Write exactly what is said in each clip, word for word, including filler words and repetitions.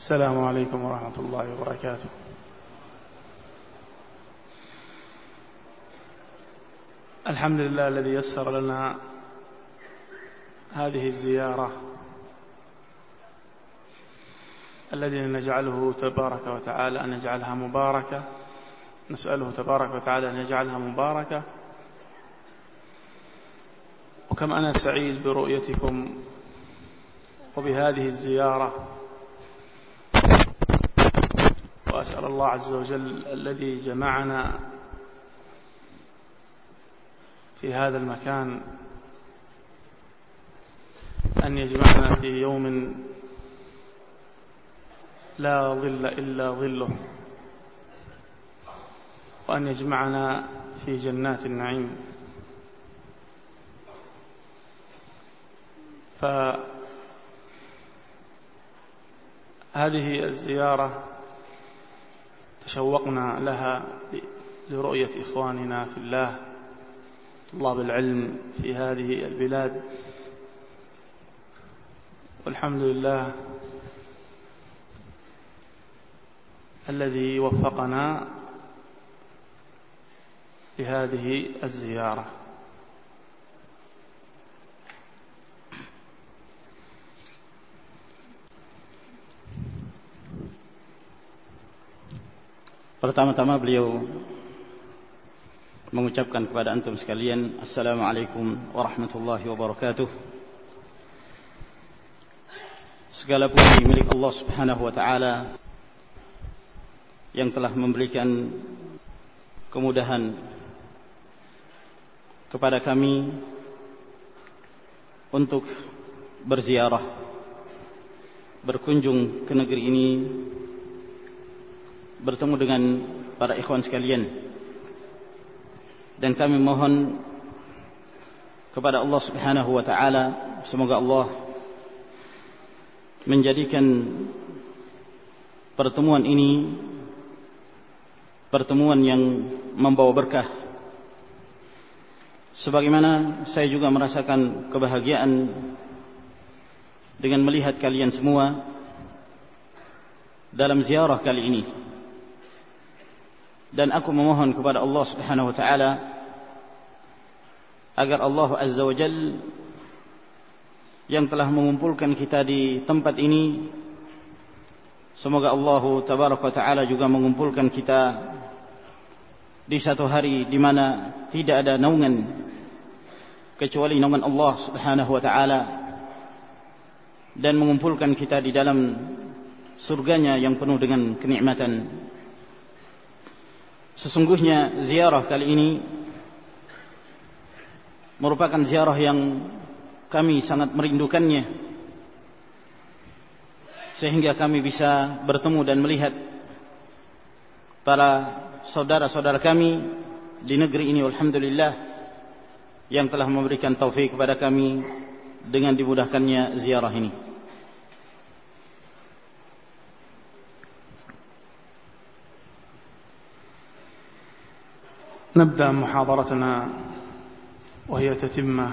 السلام عليكم ورحمة الله وبركاته. الحمد لله الذي يسر لنا هذه الزيارة الذي نجعله تبارك وتعالى أن يجعلها مباركة، نسأله تبارك وتعالى أن يجعلها مباركة. وكم أنا سعيد برؤيتكم وبهذه الزيارة، وأسأل الله عز وجل الذي جمعنا في هذا المكان أن يجمعنا في يوم لا ظل إلا ظله، وأن يجمعنا في جنات النعيم. فهذه الزيارة تشوقنا لها لرؤية إخواننا في الله طلاب العلم في هذه البلاد، والحمد لله الذي وفقنا لهذه الزيارة. Pertama-tama beliau mengucapkan kepada antum sekalian, Assalamualaikum warahmatullahi wabarakatuh. Segala puji milik Allah Subhanahu wa taala yang telah memberikan kemudahan kepada kami untuk berziarah, berkunjung ke negeri ini, bertemu dengan para ikhwan sekalian. Dan kami mohon kepada Allah Subhanahu wa taala, semoga Allah menjadikan pertemuan ini pertemuan yang membawa berkah, sebagaimana saya juga merasakan kebahagiaan dengan melihat kalian semua dalam ziarah kali ini. Dan aku memohon kepada Allah Subhanahu wa taala agar Allah Azza wa Jalla yang telah mengumpulkan kita di tempat ini, semoga Allah Tabaraka wa taala juga mengumpulkan kita di satu hari di mana tidak ada naungan kecuali naungan Allah Subhanahu wa taala, dan mengumpulkan kita di dalam surganya yang penuh dengan kenikmatan. Sesungguhnya ziarah kali ini merupakan ziarah yang kami sangat merindukannya, sehingga kami bisa bertemu dan melihat para saudara-saudara kami di negeri ini, alhamdulillah, yang telah memberikan taufik kepada kami dengan dimudahkannya ziarah ini. نبدأ محاضرتنا وهي تتمة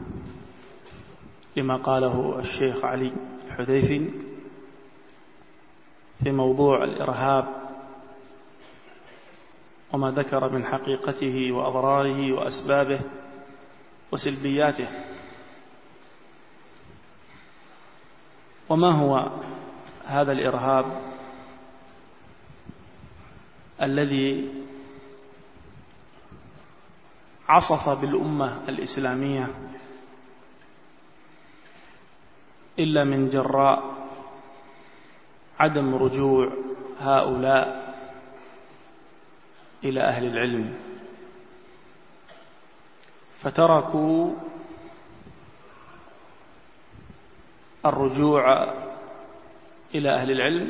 لما قاله الشيخ علي الحذيفي في موضوع الإرهاب وما ذكر من حقيقته وأضراره وأسبابه وسلبياته. وما هو هذا الإرهاب الذي عصف بالأمة الإسلامية إلا من جراء عدم رجوع هؤلاء إلى أهل العلم، فتركوا الرجوع إلى أهل العلم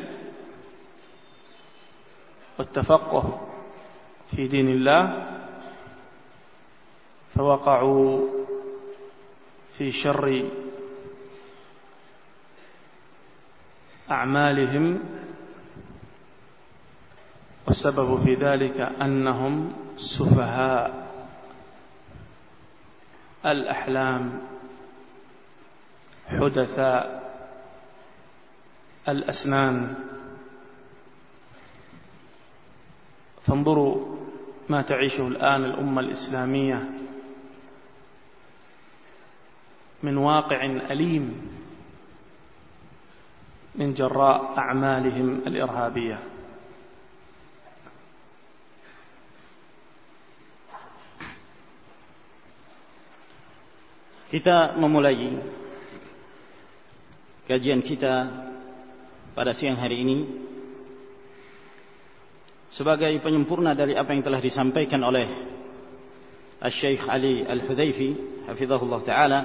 والتفقه في دين الله، فوقعوا في شر أعمالهم، والسبب في ذلك أنهم سفهاء الأحلام حدثاء الأسنان فانظروا ما تعيشه الآن الأمة الإسلامية من واقع أليم من جراء أعمالهم الإرهابية. Kita memulai kajian kita pada siang hari ini sebagai penyempurna dari apa yang telah disampaikan oleh Al-Syeikh Ali Al-Hudhaifi hafizahullah ta'ala,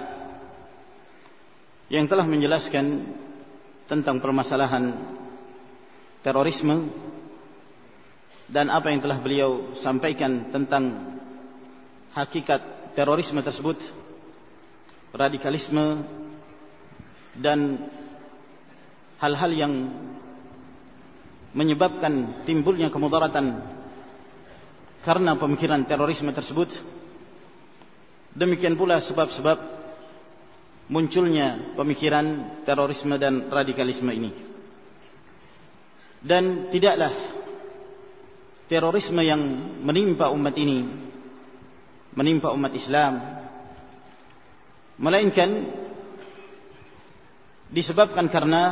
yang telah menjelaskan tentang permasalahan terorisme dan apa yang telah beliau sampaikan tentang hakikat terorisme tersebut, radikalisme dan hal-hal yang menyebabkan timbulnya kemudaratan karena pemikiran terorisme tersebut. Demikian pula sebab-sebab munculnya pemikiran terorisme dan radikalisme ini. Dan tidaklah terorisme yang menimpa umat ini, menimpa umat Islam, melainkan disebabkan karena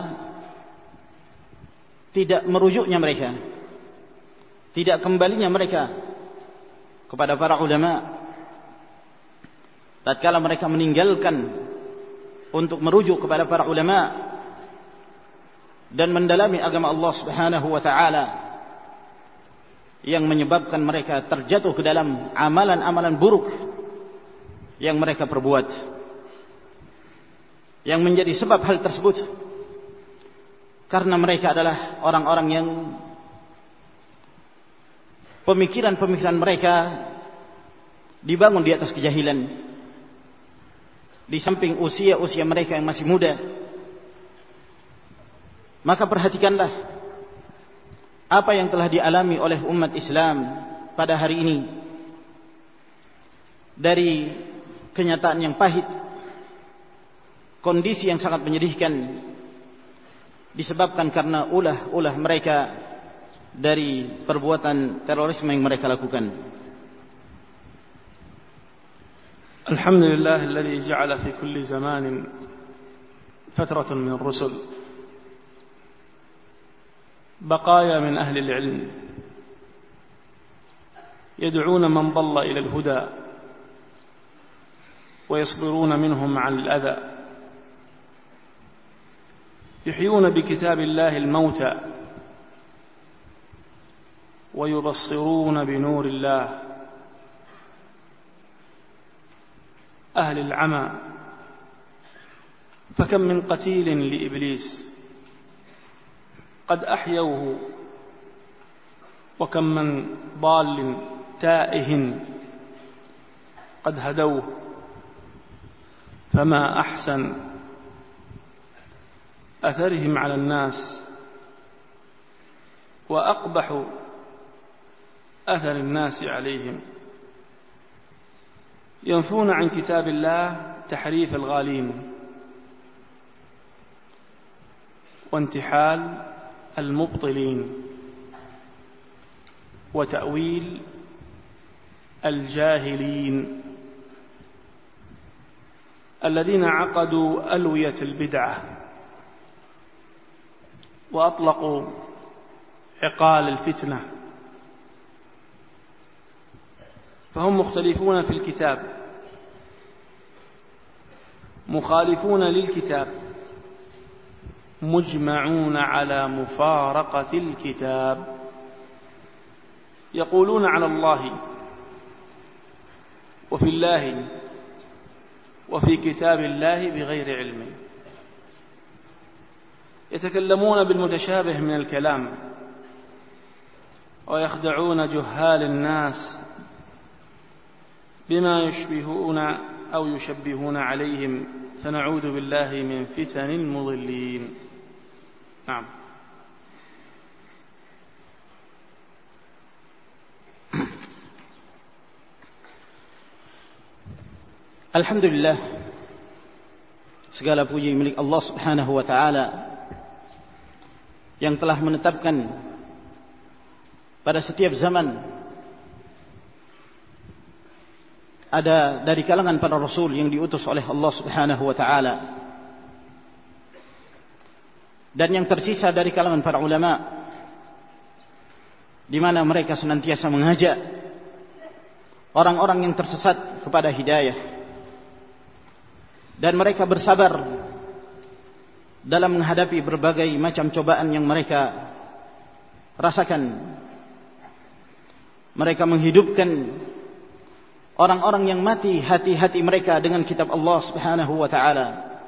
tidak merujuknya mereka, tidak kembalinya mereka kepada para ulama tatkala mereka meninggalkan untuk merujuk kepada para ulama dan mendalami agama Allah Subhanahu wa taala, yang menyebabkan mereka terjatuh ke dalam amalan-amalan buruk yang mereka perbuat. Yang menjadi sebab hal tersebut karena mereka adalah orang-orang yang pemikiran-pemikiran mereka dibangun di atas kejahilan, di samping usia-usia mereka yang masih muda. Maka perhatikanlah apa yang telah dialami oleh umat Islam pada hari ini, dari kenyataan yang pahit, kondisi yang sangat menyedihkan, disebabkan karena ulah-ulah mereka dari perbuatan terorisme yang mereka lakukan. Alhamdulillah alladhi ja'ala fi kulli zamanin fatratan min ar-rusul baqaya min ahli al-'ilm yad'una man dhalla ila al-huda wa yasbiruna minhum 'ala al-adha, يحيون بكتاب الله الموتى ويبصرون بنور الله أهل العمى. فكم من قتيل لإبليس قد أحيوه، وكم من ضال تائه قد هدوه. فما أحسن أثرهم على الناس وأقبح أثر الناس عليهم. ينفون عن كتاب الله تحريف الغالين وانتحال المبطلين وتأويل الجاهلين الذين عقدوا ألوية البدعة وأطلقوا عقال الفتنة. فهم مختلفون في الكتاب، مخالفون للكتاب، مجمعون على مفارقة الكتاب، يقولون على الله وفي الله وفي كتاب الله بغير علم، يتكلمون بالمتشابه من الكلام ويخدعون جهال الناس بما يشبهون أو يشبهون عليهم، فنعوذ بالله من فتن المضلين. نعم. Alhamdulillah, segala puji milik Allah Subhanahu wa taala yang telah menetapkan pada setiap zaman ada dari kalangan para rasul yang diutus oleh Allah Subhanahu wa taala, dan yang tersisa dari kalangan para ulama, di mana mereka senantiasa mengajak orang-orang yang tersesat kepada hidayah, dan mereka bersabar dalam menghadapi berbagai macam cobaan yang mereka rasakan. Mereka menghidupkan orang-orang yang mati hati-hati mereka dengan kitab Allah Subhanahu wa taala,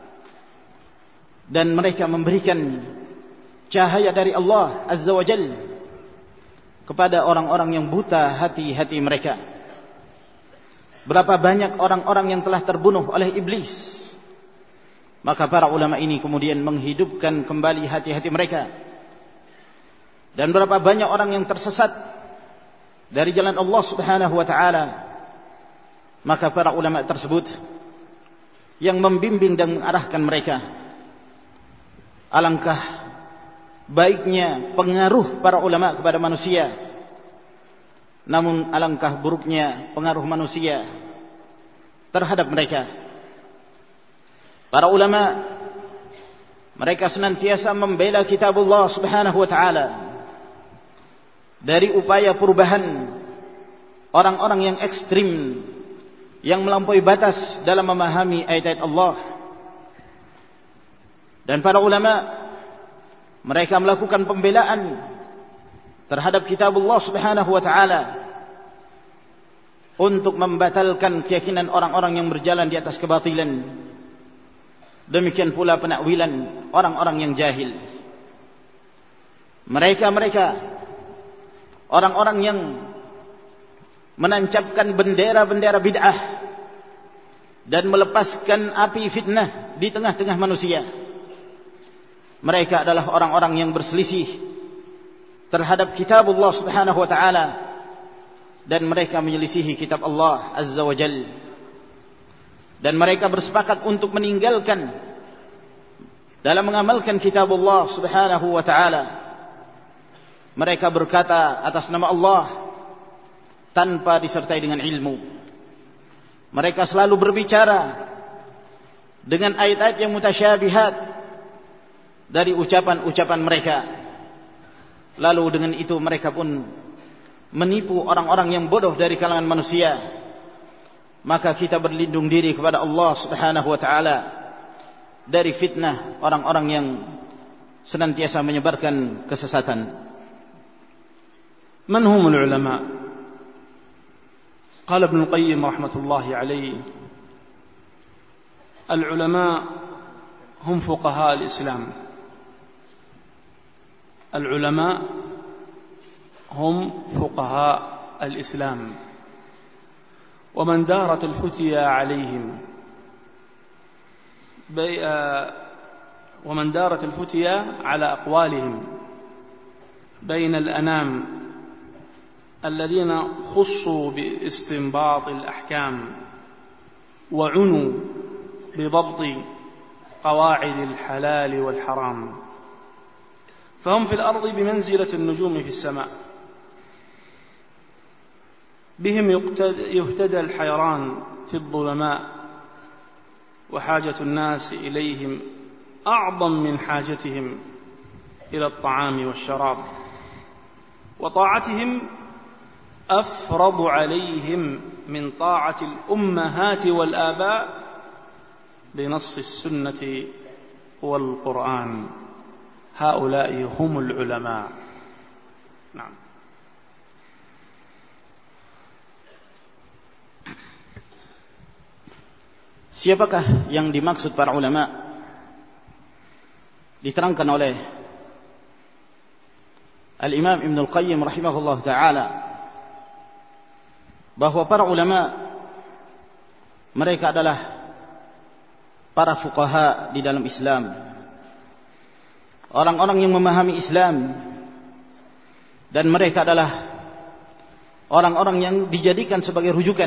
dan mereka memberikan cahaya dari Allah Azza wa Jalla kepada orang-orang yang buta hati-hati mereka. Berapa banyak orang-orang yang telah terbunuh oleh iblis, maka para ulama ini kemudian menghidupkan kembali hati-hati mereka. Dan berapa banyak orang yang tersesat dari jalan Allah Subhanahu wa taala, maka para ulama tersebut yang membimbing dan mengarahkan mereka. Alangkah baiknya pengaruh para ulama kepada manusia, namun alangkah buruknya pengaruh manusia terhadap mereka. Para ulama, mereka senantiasa membela kitabullah Subhanahu wa taala dari upaya perubahan orang-orang yang ekstrim, yang melampaui batas dalam memahami ayat-ayat Allah. Dan para ulama, mereka melakukan pembelaan terhadap kitabullah Subhanahu wa taala untuk membatalkan keyakinan orang-orang yang berjalan di atas kebatilan. Demikian pula penakwilan orang-orang yang jahil. Mereka-mereka orang-orang yang menancapkan bendera-bendera bid'ah dan melepaskan api fitnah di tengah-tengah manusia. Mereka adalah orang-orang yang berselisih terhadap kitabullah Subhanahu wa taala, dan mereka menyelisihi kitab Allah Azza wa Jalla, dan mereka bersepakat untuk meninggalkan dalam mengamalkan kitabullah Subhanahu wa taala. Mereka berkata atas nama Allah tanpa disertai dengan ilmu. Mereka selalu berbicara dengan ayat-ayat yang mutasyabihat dari ucapan-ucapan mereka. Lalu dengan itu mereka pun menipu orang-orang yang bodoh dari kalangan manusia. Maka kita berlindung diri kepada Allah Subhanahu wa taala dari fitnah orang-orang yang senantiasa menyebarkan kesesatan. Man humul ulama? Qala Ibn Qayyim rahmatullahi alayhi, al-ulama hum fuqaha al-Islam. العلماء هم فقهاء الإسلام، ومن دارت الفتيا عليهم ومن دارت الفتيا على أقوالهم بين الأنام الذين خصوا باستنباط الأحكام وعنوا بضبط قواعد الحلال والحرام، فهم في الأرض بمنزلة النجوم في السماء، بهم يهتدى الحيران في الظلماء، وحاجة الناس إليهم أعظم من حاجتهم إلى الطعام والشراب، وطاعتهم أفرض عليهم من طاعة الأمهات والآباء بنص السنة والقرآن. هؤلاء هم العلماء. نعم. Siapakah yang dimaksud para ulama? Diterangkan oleh Al-Imam Ibn Al-Qayyim rahimahullah ta'ala bahwa para ulama mereka adalah para fuqaha di dalam Islam, orang-orang yang memahami Islam, dan mereka adalah orang-orang yang dijadikan sebagai rujukan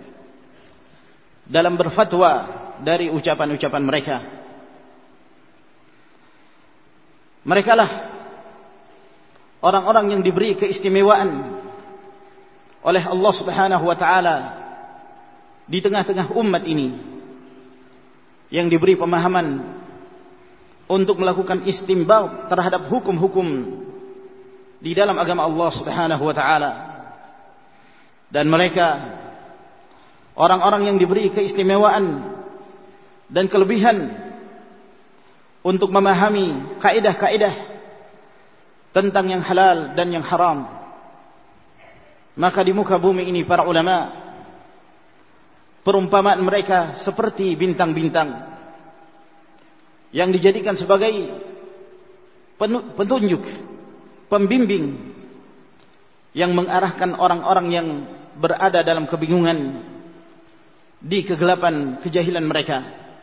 dalam berfatwa dari ucapan-ucapan mereka. Mereka lah orang-orang yang diberi keistimewaan oleh Allah Subhanahu wa taala di tengah-tengah umat ini, yang diberi pemahaman untuk melakukan istinbat terhadap hukum-hukum di dalam agama Allah Subhanahu wa taala. Dan mereka orang-orang yang diberi keistimewaan dan kelebihan untuk memahami kaidah-kaidah tentang yang halal dan yang haram. Maka di muka bumi ini para ulama, perumpamaan mereka seperti bintang-bintang yang dijadikan sebagai petunjuk, pembimbing yang mengarahkan orang-orang yang berada dalam kebingungan di kegelapan kejahilan mereka.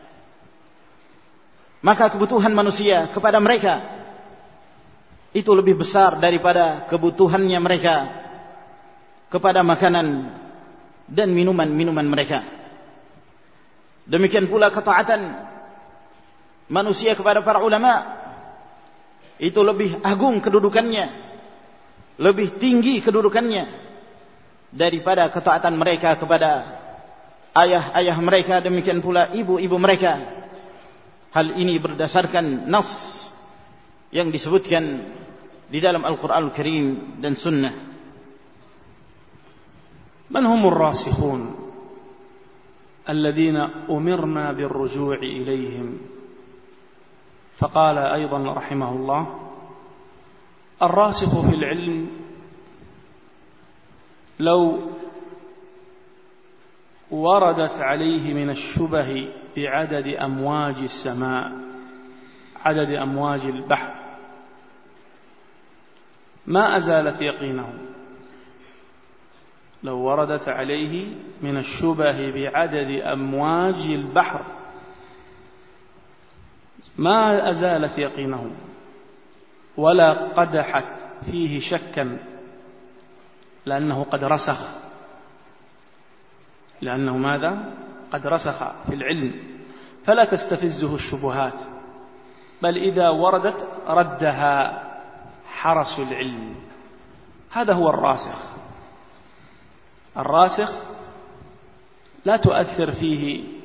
Maka kebutuhan manusia kepada mereka itu lebih besar daripada kebutuhannya mereka kepada makanan dan minuman-minuman mereka. Demikian pula ketaatan manusia kepada para ulama itu lebih agung kedudukannya, lebih tinggi kedudukannya daripada ketaatan mereka kepada ayah-ayah mereka, demikian pula ibu-ibu mereka. Hal ini berdasarkan nas yang disebutkan di dalam Al-Quranul Karim dan Sunnah. Man humur rasikhun alladhina umirna birruju'i ilayhim. فقال أيضا رحمه الله: الراسخ في العلم لو وردت عليه من الشبه بعدد أمواج السماء عدد أمواج البحر ما أزالت يقينه. لو وردت عليه من الشبه بعدد أمواج البحر ما أزالت يقينه ولا قدحت فيه شكا، لأنه قد رسخ لأنه ماذا؟ قد رسخ في العلم، فلا تستفزه الشبهات، بل إذا وردت ردها حرس العلم. هذا هو الراسخ. الراسخ لا تؤثر فيه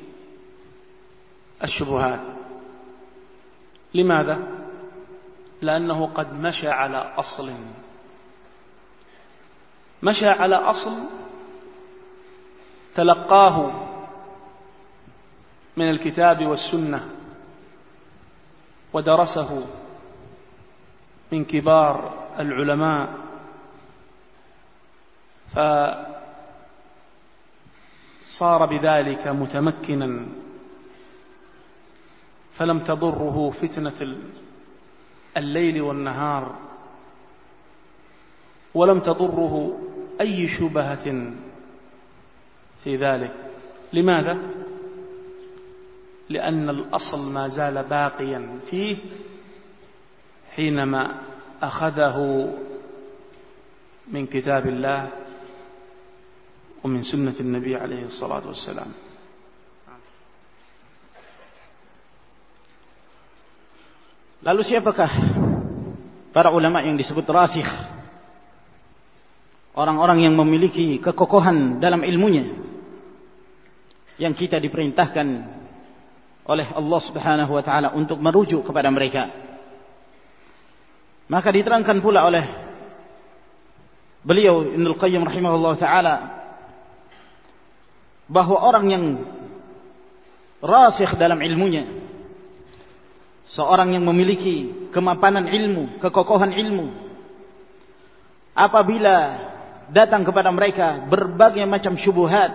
الشبهات. لماذا؟ لأنه قد مشى على أصل مشى على أصل تلقاه من الكتاب والسنة ودرسه من كبار العلماء، فصار بذلك متمكنا، فلم تضره فتنة الليل والنهار، ولم تضره أي شبهة في ذلك. لماذا؟ لأن الأصل ما زال باقيا فيه حينما أخذه من كتاب الله ومن سنة النبي عليه الصلاة والسلام. Lalu siapakah para ulama yang disebut rasikh? Orang-orang yang memiliki kekokohan dalam ilmunya, yang kita diperintahkan oleh Allah Subhanahu wa taala untuk merujuk kepada mereka. Maka diterangkan pula oleh beliau Ibnul Qayyim rahimahullah taala bahwa orang yang rasikh dalam ilmunya, seorang yang memiliki kemapanan ilmu, kekokohan ilmu, apabila datang kepada mereka berbagai macam syubhat,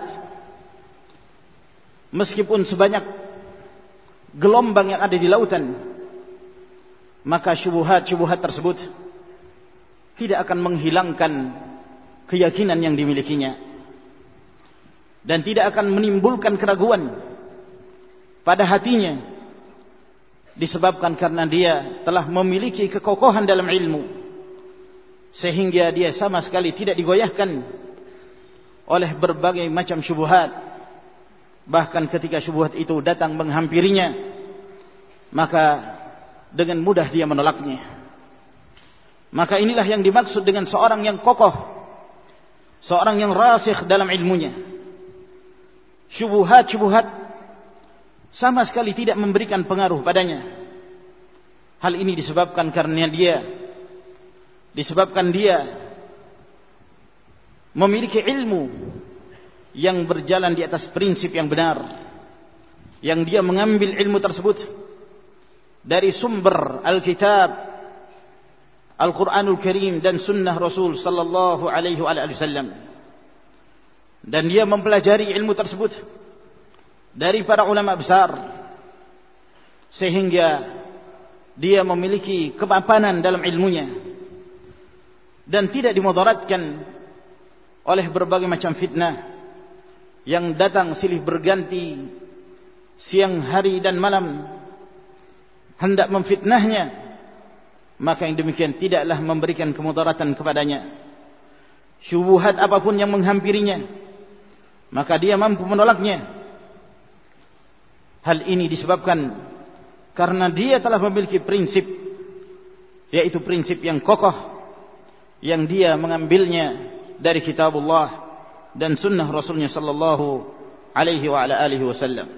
meskipun sebanyak gelombang yang ada di lautan, maka syubhat-syubhat tersebut tidak akan menghilangkan keyakinan yang dimilikinya, dan tidak akan menimbulkan keraguan pada hatinya, disebabkan karena dia telah memiliki kekokohan dalam ilmu, sehingga dia sama sekali tidak digoyahkan oleh berbagai macam syubhat. Bahkan ketika syubhat itu datang menghampirinya, maka dengan mudah dia menolaknya. Maka inilah yang dimaksud dengan seorang yang kokoh, seorang yang rasikh dalam ilmunya. Syubhat-syubhat sama sekali tidak memberikan pengaruh padanya. Hal ini disebabkan karena dia disebabkan dia memiliki ilmu yang berjalan di atas prinsip yang benar, yang dia mengambil ilmu tersebut dari sumber Alkitab, Al-Quranul Karim dan Sunnah Rasul Sallallahu Alaihi Wasallam, dan dia mempelajari ilmu tersebut dari para ulama besar, sehingga dia memiliki kemapanan dalam ilmunya dan tidak dimudaratkan oleh berbagai macam fitnah yang datang silih berganti siang hari dan malam hendak memfitnahnya. Maka yang demikian tidaklah memberikan kemudaratan kepadanya. Syubhat apapun yang menghampirinya, maka dia mampu menolaknya. Hal ini disebabkan karena dia telah memiliki prinsip, yaitu prinsip yang kokoh, yang dia mengambilnya dari kitabullah dan sunnah Rasulnya sallallahu alaihi wa ala alihi wasallam.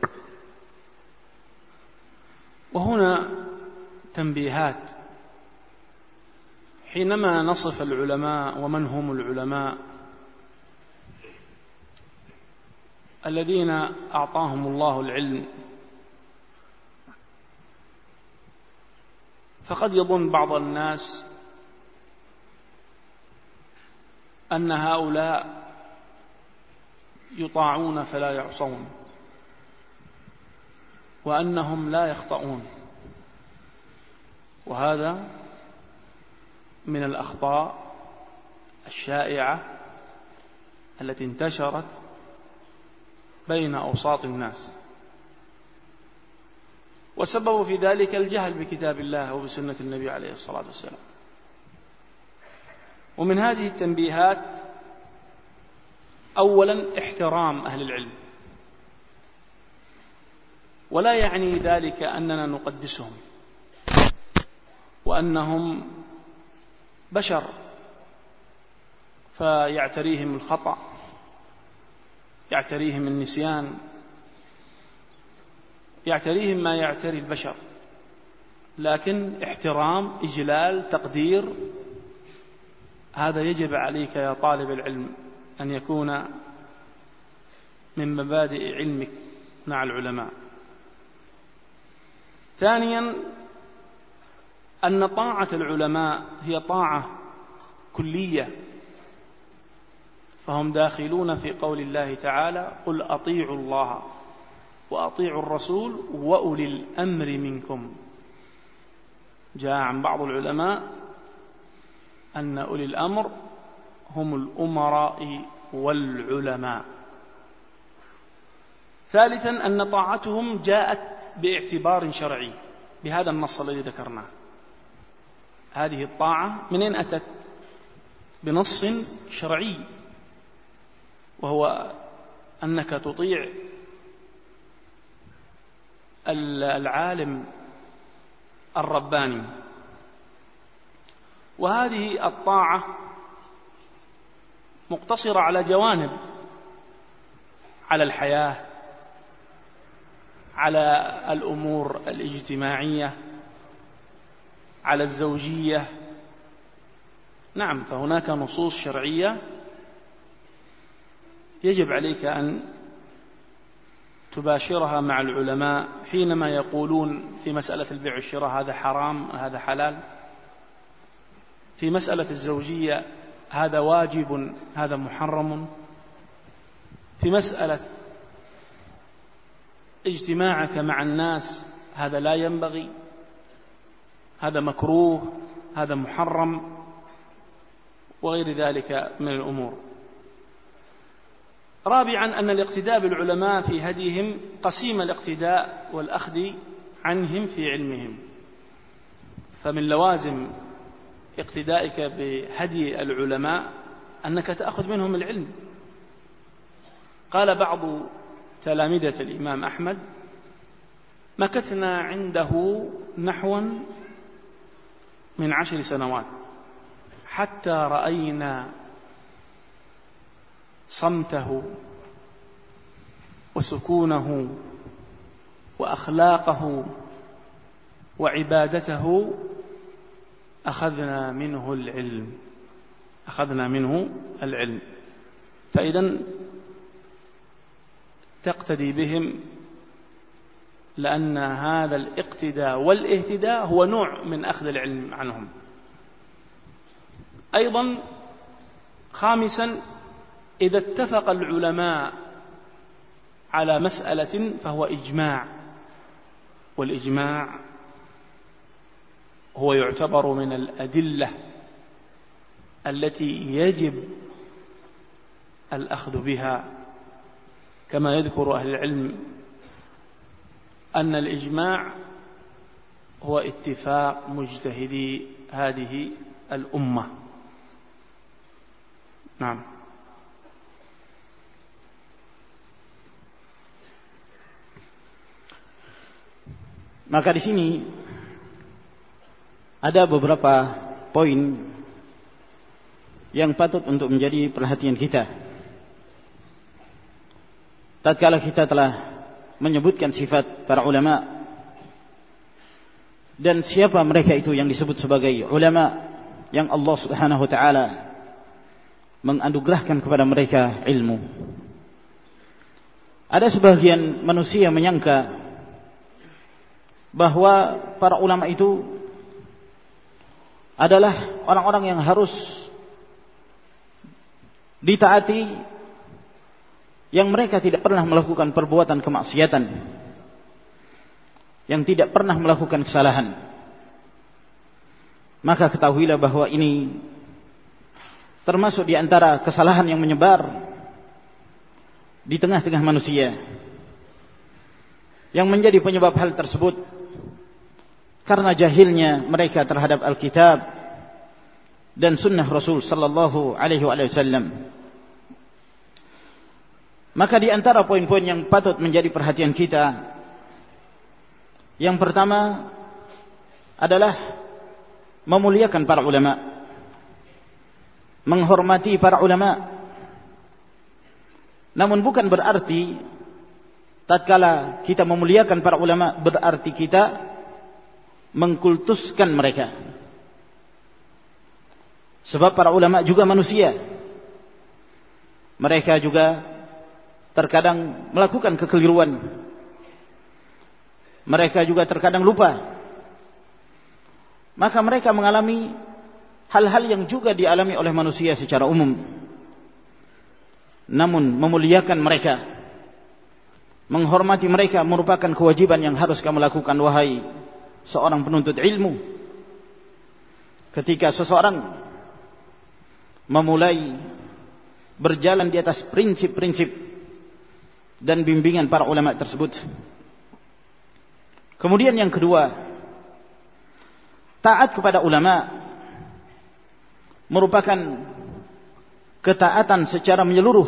وهنا تنبيهات حينما نصف العلماء ومن هم العلماء الذين أعطاهم الله العلم، فقد يظن بعض الناس أن هؤلاء يطاعون فلا يعصون، وأنهم لا يخطئون، وهذا من الأخطاء الشائعة التي انتشرت بين أوساط الناس، وسبب في ذلك الجهل بكتاب الله وبسنة النبي عليه الصلاة والسلام. ومن هذه التنبيهات أولا احترام أهل العلم، ولا يعني ذلك أننا نقدسهم وأنهم بشر فيعتريهم الخطأ، يعتريهم النسيان، يعتريهم ما يعتري البشر، لكن احترام، إجلال، تقدير، هذا يجب عليك يا طالب العلم أن يكون من مبادئ علمك مع العلماء. ثانيا أن طاعة العلماء هي طاعة كلية، فهم داخلون في قول الله تعالى: قل أطيعوا الله وأطيعوا الرسول وأولي الأمر منكم. جاء عن بعض العلماء أن أولي الأمر هم الأمراء والعلماء. ثالثا أن طاعتهم جاءت باعتبار شرعي بهذا النص الذي ذكرناه. هذه الطاعة منين أتت؟ بنص شرعي، وهو أنك تطيع العالم الرباني. وهذه الطاعة مقتصرة على جوانب: على الحياة، على الأمور الاجتماعية، على الزوجية. نعم، فهناك نصوص شرعية يجب عليك أن تباشرها مع العلماء حينما يقولون في مسألة البيع والشراء هذا حرام هذا حلال، في مسألة الزوجية هذا واجب هذا محرم، في مسألة اجتماعك مع الناس هذا لا ينبغي، هذا مكروه، هذا محرم، وغير ذلك من الأمور. رابعا أن الاقتداء بالعلماء في هديهم قسيم الاقتداء والأخذ عنهم في علمهم، فمن لوازم اقتدائك بهدي العلماء أنك تأخذ منهم العلم. قال بعض تلامذة الإمام أحمد: مكثنا عنده نحوا من عشر سنوات حتى رأينا صمته وسكونه وأخلاقه وعبادته أخذنا منه العلم أخذنا منه العلم. فإذا تقتدي بهم، لأن هذا الاقتداء والاهتداء هو نوع من أخذ العلم عنهم. أيضا خامسا، إذا اتفق العلماء على مسألة فهو إجماع، والإجماع هو يعتبر من الأدلة التي يجب الأخذ بها، كما يذكر أهل العلم أن الإجماع هو اتفاق مجتهدي هذه الأمة. نعم. Maka di sini ada beberapa poin yang patut untuk menjadi perhatian kita. Tatkala kita telah menyebutkan sifat para ulama dan siapa mereka itu yang disebut sebagai ulama yang Allah Subhanahu wa taala menganugerahkan kepada mereka ilmu. Ada sebagian manusia menyangka bahwa para ulama itu adalah orang-orang yang harus ditaati, yang mereka tidak pernah melakukan perbuatan kemaksiatan, yang tidak pernah melakukan kesalahan. Maka ketahuilah bahwa ini termasuk di antara kesalahan yang menyebar di tengah-tengah manusia, yang menjadi penyebab hal tersebut karena jahilnya mereka terhadap Alkitab dan sunnah Rasul sallallahu alaihi wasallam. Maka di antara poin-poin yang patut menjadi perhatian kita, yang pertama adalah memuliakan para ulama, menghormati para ulama. Namun bukan berarti tatkala kita memuliakan para ulama berarti kita mengkultuskan mereka. Sebab para ulama juga manusia, mereka juga terkadang melakukan kekeliruan, mereka juga terkadang lupa. Maka mereka mengalami hal-hal yang juga dialami oleh manusia secara umum. Namun memuliakan mereka, menghormati mereka merupakan kewajiban yang harus kamu lakukan wahai seorang penuntut ilmu. Ketika seseorang memulai berjalan di atas prinsip-prinsip dan bimbingan para ulama tersebut. Kemudian yang kedua, taat kepada ulama merupakan ketaatan secara menyeluruh.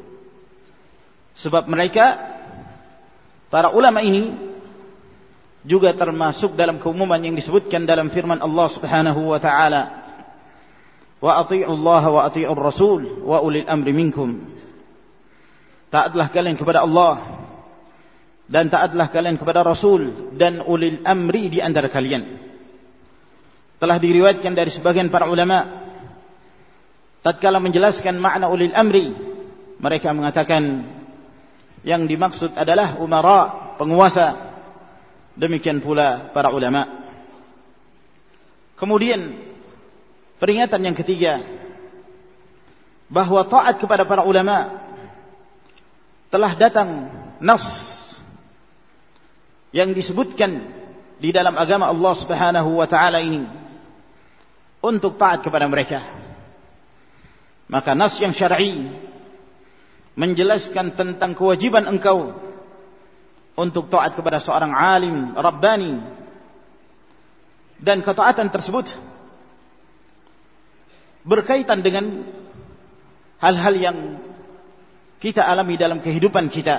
Sebab mereka, para ulama ini juga termasuk dalam keumuman yang disebutkan dalam firman Allah Subhanahu wa taala, wa atii'u Allah wa atii'ur Rasul wa ulil amri minkum. Taatlah kalian kepada Allah dan taatlah kalian kepada Rasul dan ulil amri di antara kalian. Telah diriwayatkan dari sebagian para ulama tatkala menjelaskan makna ulil amri, mereka mengatakan yang dimaksud adalah umara, penguasa. Demikian pula para ulama. Kemudian peringatan yang ketiga, bahwa taat kepada para ulama telah datang nas yang disebutkan di dalam agama Allah Subhanahu wa taala ini untuk taat kepada mereka. Maka nas yang syar'i menjelaskan tentang kewajiban engkau untuk taat kepada seorang alim rabbani, dan ketaatan tersebut berkaitan dengan hal-hal yang kita alami dalam kehidupan kita,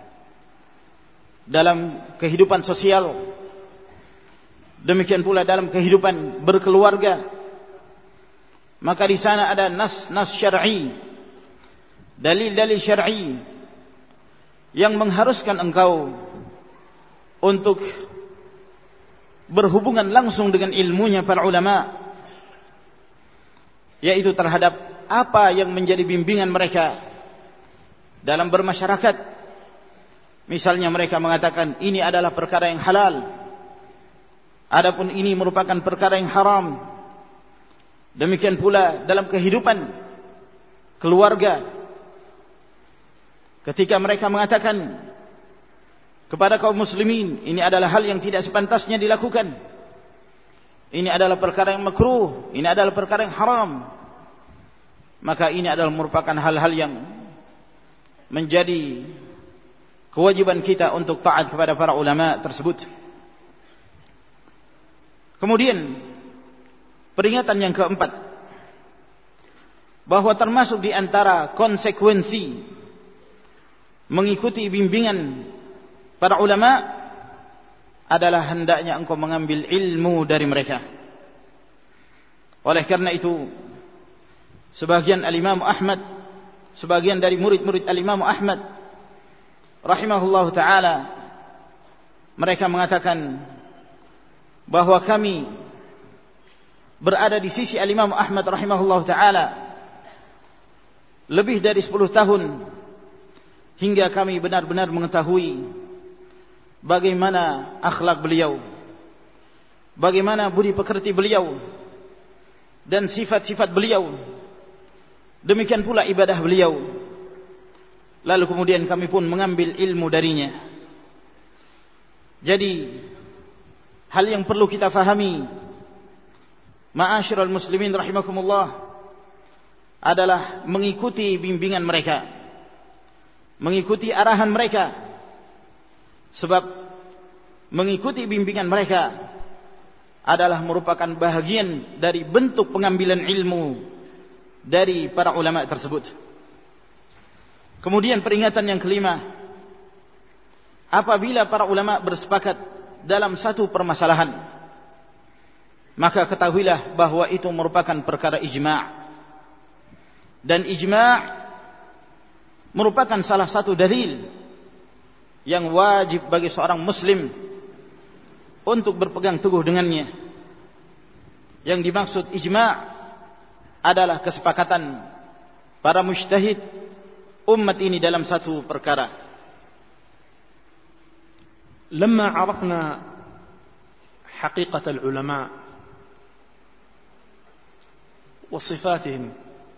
dalam kehidupan sosial, demikian pula dalam kehidupan berkeluarga, maka di sana ada nas-nas syar'i, dalil-dalil syar'i yang mengharuskan engkau untuk berhubungan langsung dengan ilmunya para ulama, yaitu terhadap apa yang menjadi bimbingan mereka dalam bermasyarakat. Misalnya mereka mengatakan ini adalah perkara yang halal, adapun ini merupakan perkara yang haram. Demikian pula dalam kehidupan keluarga, ketika mereka mengatakan kepada kaum muslimin ini adalah hal yang tidak sepantasnya dilakukan, ini adalah perkara yang makruh, ini adalah perkara yang haram, maka ini adalah merupakan hal-hal yang menjadi kewajiban kita untuk taat kepada para ulama tersebut. Kemudian peringatan yang keempat, bahwa termasuk di antara konsekuensi mengikuti bimbingan para ulama adalah hendaknya engkau mengambil ilmu dari mereka. Oleh karena itu, sebagian al-Imam Ahmad, sebagian dari murid-murid al-Imam Ahmad rahimahullah ta'ala, mereka mengatakan bahwa kami berada di sisi al-Imam Ahmad rahimahullah ta'ala lebih dari sepuluh tahun, hingga kami benar-benar mengetahui bagaimana akhlak beliau, bagaimana budi pekerti beliau, dan sifat-sifat beliau, demikian pula ibadah beliau. Lalu kemudian kami pun mengambil ilmu darinya. Jadi hal yang perlu kita fahami, ma'asyiral muslimin rahimakumullah, adalah mengikuti bimbingan mereka, mengikuti arahan mereka. Sebab mengikuti bimbingan mereka adalah merupakan bahagian dari bentuk pengambilan ilmu dari para ulama tersebut. Kemudian peringatan yang kelima, apabila para ulama bersepakat dalam satu permasalahan, maka ketahuilah bahwa itu merupakan perkara ijma'. Dan ijma' merupakan salah satu dalil yang wajib bagi seorang muslim untuk berpegang teguh dengannya. Yang dimaksud ijma' adalah kesepakatan para mujtahid umat ini dalam satu perkara. Lama arafna haqiqat al-ulama wa sifatihim,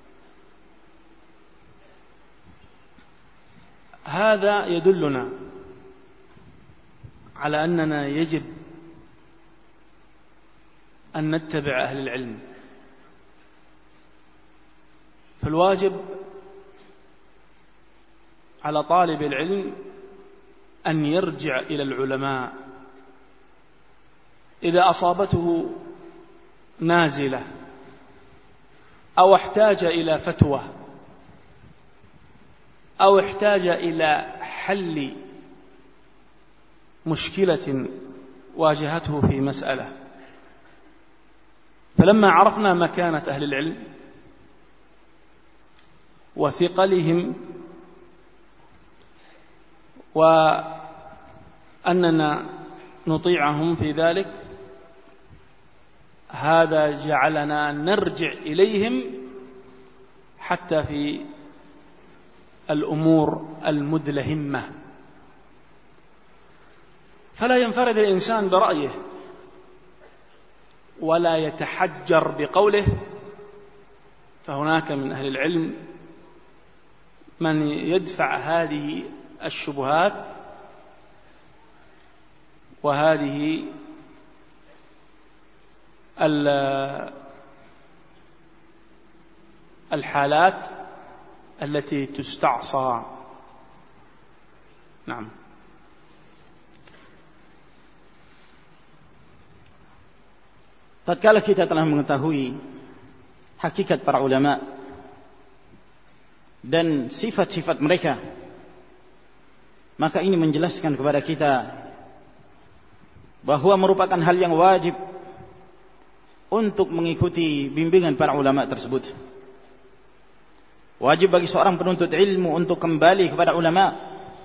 هذا يدلنا على أننا يجب أن نتبع أهل العلم. فالواجب على طالب العلم أن يرجع إلى العلماء إذا أصابته نازلة أو احتاج إلى فتوى أو احتاج إلى حل مشكلة واجهته في مسألة. فلما عرفنا مكانة أهل العلم وثقلهم وأننا نطيعهم في ذلك، هذا جعلنا نرجع إليهم حتى في الأمور المدلهمة. فلا ينفرد الإنسان برأيه ولا يتحجر بقوله، فهناك من أهل العلم من يدفع هذه الشبهات وهذه الحالات التي تستعصى. نعم. Tatkala kita telah mengetahui hakikat para ulama dan sifat-sifat mereka, maka ini menjelaskan kepada kita bahwa merupakan hal yang wajib untuk mengikuti bimbingan para ulama tersebut. Wajib bagi seorang penuntut ilmu untuk kembali kepada ulama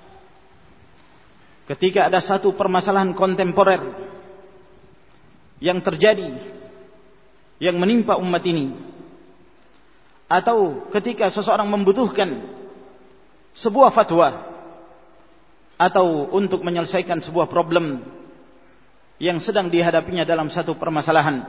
ketika ada satu permasalahan kontemporer yang terjadi, yang menimpa umat ini, atau ketika seseorang membutuhkan sebuah fatwa, atau untuk menyelesaikan sebuah problem yang sedang dihadapinya dalam satu permasalahan.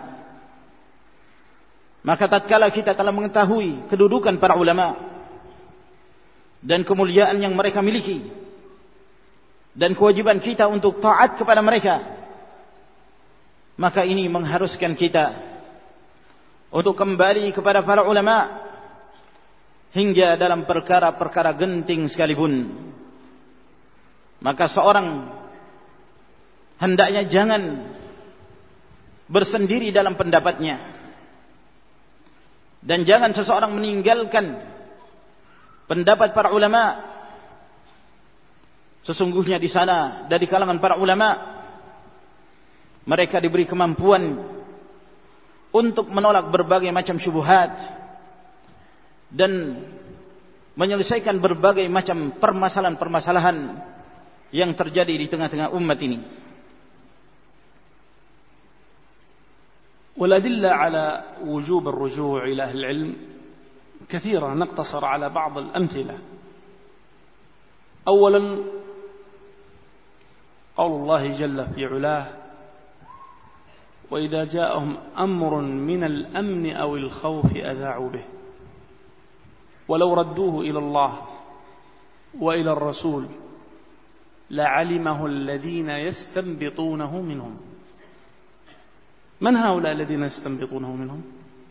Maka tatkala kita telah mengetahui kedudukan para ulama dan kemuliaan yang mereka miliki, dan kewajiban kita untuk taat kepada mereka, maka ini mengharuskan kita untuk kembali kepada para ulama hingga dalam perkara-perkara genting sekalipun. Maka seorang hendaknya jangan bersendiri dalam pendapatnya, dan jangan seseorang meninggalkan pendapat para ulama. Sesungguhnya di sana dari kalangan para ulama, mereka diberi kemampuan untuk menolak berbagai macam syubhat dan menyelesaikan berbagai macam permasalahan-permasalahan yang terjadi di tengah-tengah umat ini. والأدلة على وجوب الرجوع إلى أهل العلم كثيرة، نقتصر على بعض الأمثلة. أولا قول الله جل في علاه: وإذا جاءهم أمر من الأمن أو الخوف أذاعوا به ولو ردوه إلى الله وإلى الرسول لعلمه الذين يستنبطونه منهم. من هؤلاء الذين يستنبطونه منهم؟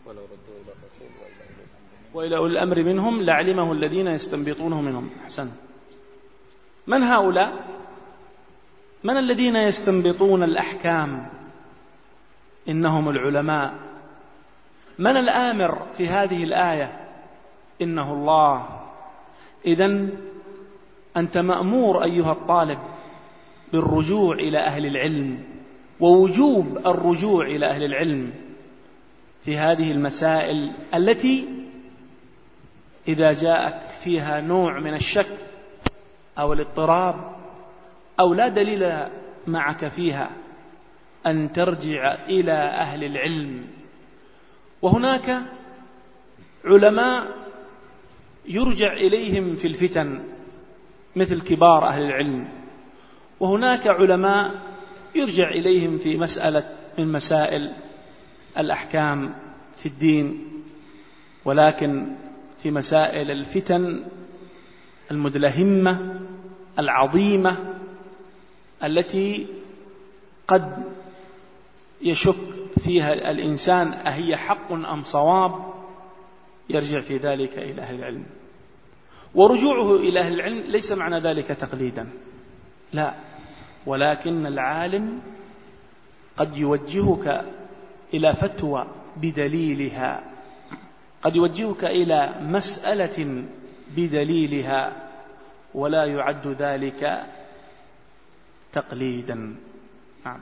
وإلى أولي الأمر منهم لعلمه الذين يستنبطونه منهم. أحسن. من هؤلاء؟ من الذين يستنبطون الأحكام؟ إنهم العلماء. من الآمر في هذه الآية؟ إنه الله. إذن أنت مأمور أيها الطالب بالرجوع إلى أهل العلم، ووجوب الرجوع إلى أهل العلم في هذه المسائل التي إذا جاءك فيها نوع من الشك أو الاضطراب أو لا دليل معك فيها أن ترجع إلى أهل العلم. وهناك علماء يرجع إليهم في الفتن مثل كبار أهل العلم، وهناك علماء يرجع إليهم في مسألة من مسائل الأحكام في الدين، ولكن في مسائل الفتن المدلهمة العظيمة التي قد يشك فيها الإنسان أهي حق أم صواب، يرجع في ذلك إلى أهل العلم. ورجوعه إلى أهل العلم ليس معنى ذلك تقليدا، لا، ولكن العالم قد يوجهك إلى فتوى بدليلها، قد يوجهك إلى مسألة بدليلها، ولا يعد ذلك تقليدا. نعم.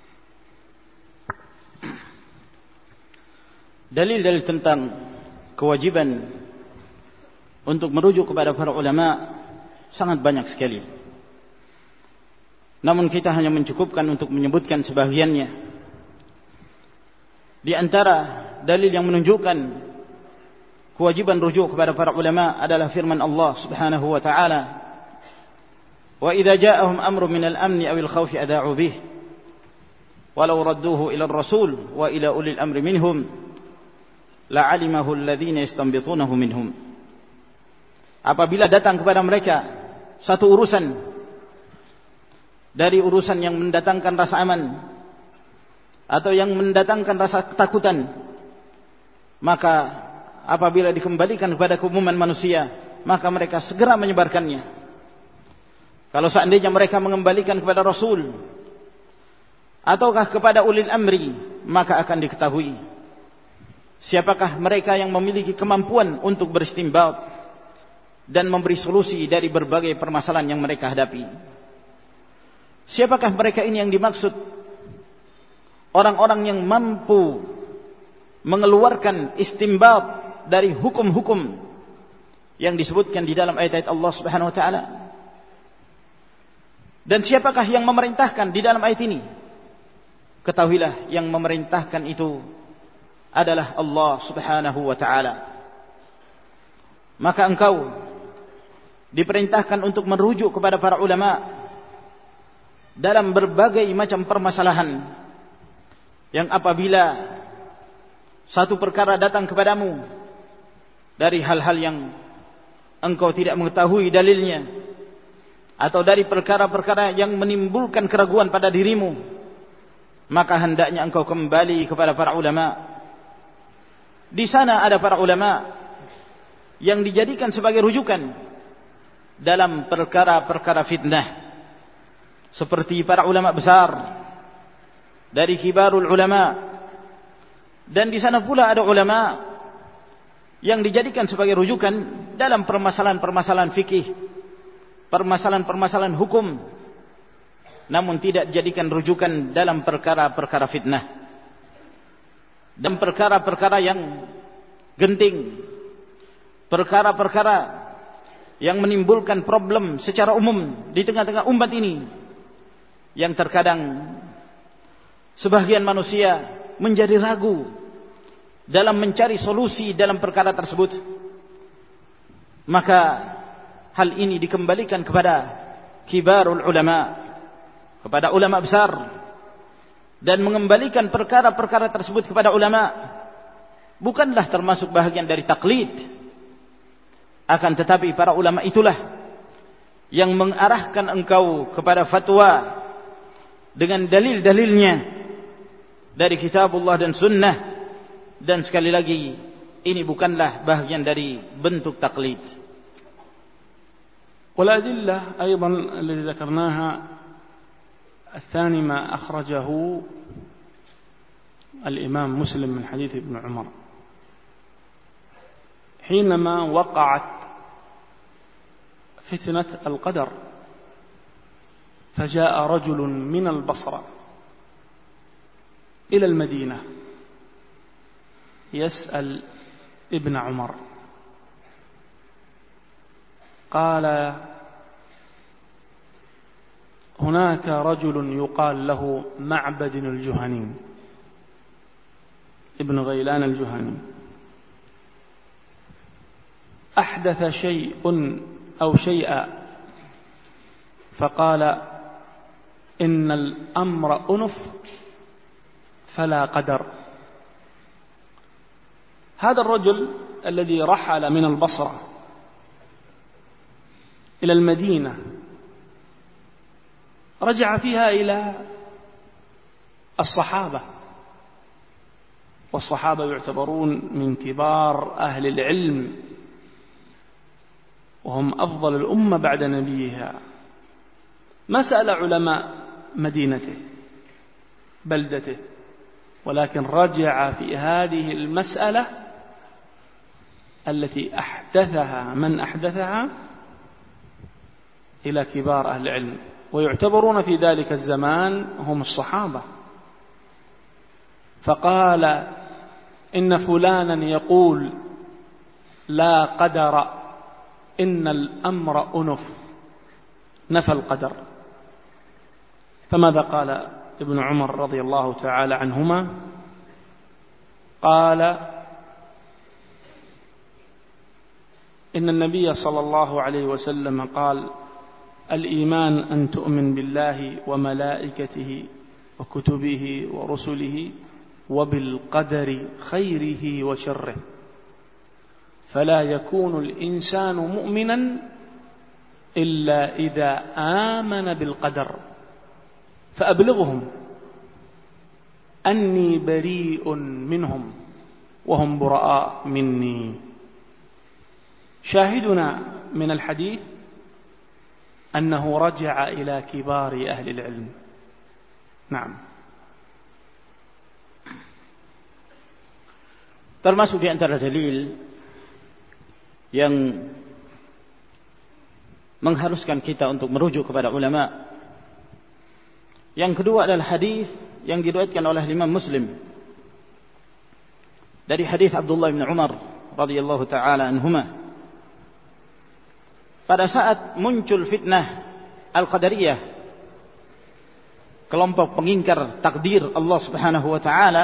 Dalil-dalil tentang kewajiban untuk merujuk kepada para ulama sangat banyak sekali. Namun kita hanya mencukupkan untuk menyebutkan sebahagiannya. Di antara dalil yang menunjukkan kewajiban rujuk kepada para ulama adalah firman Allah Subhanahu wa taala: "Wa idza ja'ahum amrun minal amni awil khawfi adha'u bih walau radduhu ila ar-rasul wa ila ulil amri minhum la'alimahu alladhina yastanbitunahu minhum." Apabila datang kepada mereka satu urusan dari urusan yang mendatangkan rasa aman atau yang mendatangkan rasa ketakutan, maka apabila dikembalikan kepada keumuman manusia, maka mereka segera menyebarkannya. Kalau seandainya mereka mengembalikan kepada Rasul ataukah kepada ulil amri, maka akan diketahui siapakah mereka yang memiliki kemampuan untuk beristinbat dan memberi solusi dari berbagai permasalahan yang mereka hadapi. Siapakah mereka ini yang dimaksud? Orang-orang yang mampu mengeluarkan istinbat dari hukum-hukum yang disebutkan di dalam ayat-ayat Allah Subhanahu wa taala. Dan siapakah yang memerintahkan di dalam ayat ini? Ketahuilah yang memerintahkan itu adalah Allah Subhanahu wa taala. Maka engkau diperintahkan untuk merujuk kepada para ulama dalam berbagai macam permasalahan yang apabila satu perkara datang kepadamu dari hal-hal yang engkau tidak mengetahui dalilnya, atau dari perkara-perkara yang menimbulkan keraguan pada dirimu, maka hendaknya engkau kembali kepada para ulama. Di sana ada para ulama yang dijadikan sebagai rujukan dalam perkara-perkara fitnah, seperti para ulama besar dari kibarul ulama. Dan di sana pula ada ulama yang dijadikan sebagai rujukan dalam permasalahan-permasalahan fikih, permasalahan-permasalahan hukum, namun tidak dijadikan rujukan dalam perkara-perkara fitnah dan perkara-perkara yang genting, perkara-perkara yang menimbulkan problem secara umum di tengah-tengah umat ini, yang terkadang sebagian manusia menjadi ragu dalam mencari solusi dalam perkara tersebut. Maka hal ini dikembalikan kepada kibarul ulama, kepada ulama besar, dan mengembalikan perkara-perkara tersebut kepada ulama bukanlah termasuk bahagian dari taklid. Akan tetapi para ulama itulah yang mengarahkan engkau kepada fatwa dengan dalil-dalilnya dari kitabullah dan sunnah. Dan sekali lagi, ini bukanlah bahagian dari bentuk taklid. والأدلة أيضا التي ذكرناها الثاني ما أخرجه الإمام مسلم من حديث ابن عمر حينما وقعت فتنة القدر، فجاء رجل من البصرة إلى المدينة يسأل ابن عمر، قال: هناك رجل يقال له معبد الجهني ابن غيلان الجهني، أحدث شيء أو شيئا، فقال: إن الأمر أنف فلا قدر. هذا الرجل الذي رحل من البصرة إلى المدينة رجع فيها إلى الصحابة، والصحابة يعتبرون من كبار أهل العلم وهم أفضل الأمة بعد نبيها. ما سأل علماء مدينته بلدته، ولكن رجع في هذه المسألة التي أحدثها من أحدثها إلى كبار أهل العلم، ويعتبرون في ذلك الزمان هم الصحابة. فقال: إن فلانا يقول لا قدر، إن الأمر أنف، نفى القدر. فماذا قال ابن عمر رضي الله تعالى عنهما؟ قال: إن النبي صلى الله عليه وسلم قال: الإيمان أن تؤمن بالله وملائكته وكتبه ورسله وبالقدر خيره وشره، فلا يكون الإنسان مؤمنا إلا إذا آمن بالقدر، فأبلغهم أني بريء منهم وهم براء مني. شاهدنا من الحديث أنه رجع إلى كبار أهل العلم. نعم. Termasuk di antara dalil yang mengharuskan kita untuk merujuk kepada ulama, yang kedua adalah hadis yang diriwayatkan oleh Imam Muslim dari hadis Abdullah bin Umar radhiyallahu taala anhuma, pada saat muncul fitnah Al-Qadariyah, kelompok pengingkar takdir Allah Subhanahu wa taala,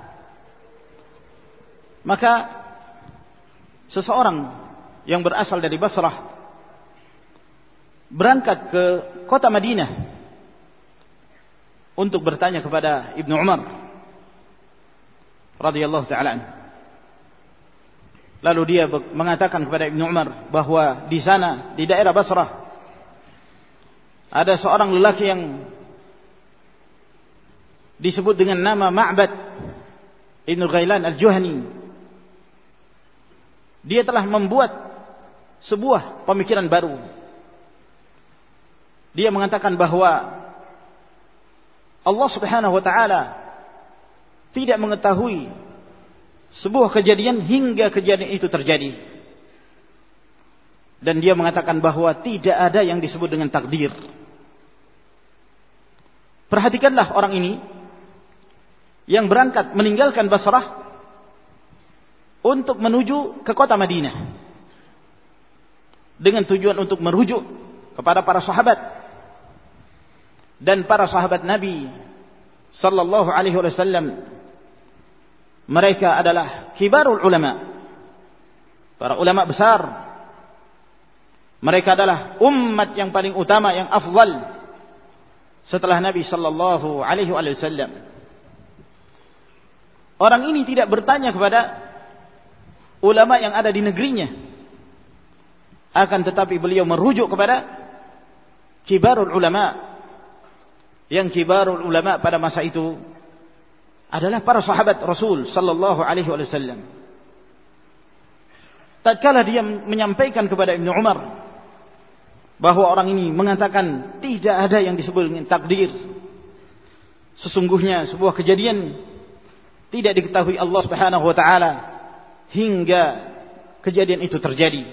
maka seseorang yang berasal dari Basrah berangkat ke kota Madinah untuk bertanya kepada Ibnu Umar radhiyallahu taala anhu. Lalu dia mengatakan kepada Ibnu Umar bahwa di sana, di daerah Basrah, ada seorang lelaki yang disebut dengan nama Ma'bad Ibnu Ghailan Al-Juhani. Dia telah membuat sebuah pemikiran baru. Dia mengatakan bahwa Allah Subhanahu wa taala tidak mengetahui sebuah kejadian hingga kejadian itu terjadi. Dan dia mengatakan bahwa tidak ada yang disebut dengan takdir. Perhatikanlah orang ini yang berangkat meninggalkan Basrah untuk menuju ke kota Madinah dengan tujuan untuk merujuk kepada para sahabat dan para sahabat Nabi sallallahu alaihi wasallam. Mereka adalah kibarul ulama, para ulama besar. Mereka adalah umat yang paling utama, yang afdal setelah Nabi sallallahu alaihi wasallam. Orang ini tidak bertanya kepada ulama yang ada di negerinya, akan tetapi beliau merujuk kepada kibarul ulama. Yang kibarul ulama pada masa itu adalah para sahabat Rasul sallallahu alaihi wasallam. Tatkala dia menyampaikan kepada Ibnu Umar bahwa orang ini mengatakan tidak ada yang disebut dengan takdir, sesungguhnya sebuah kejadian tidak diketahui Allah Subhanahu wa taala hingga kejadian itu terjadi.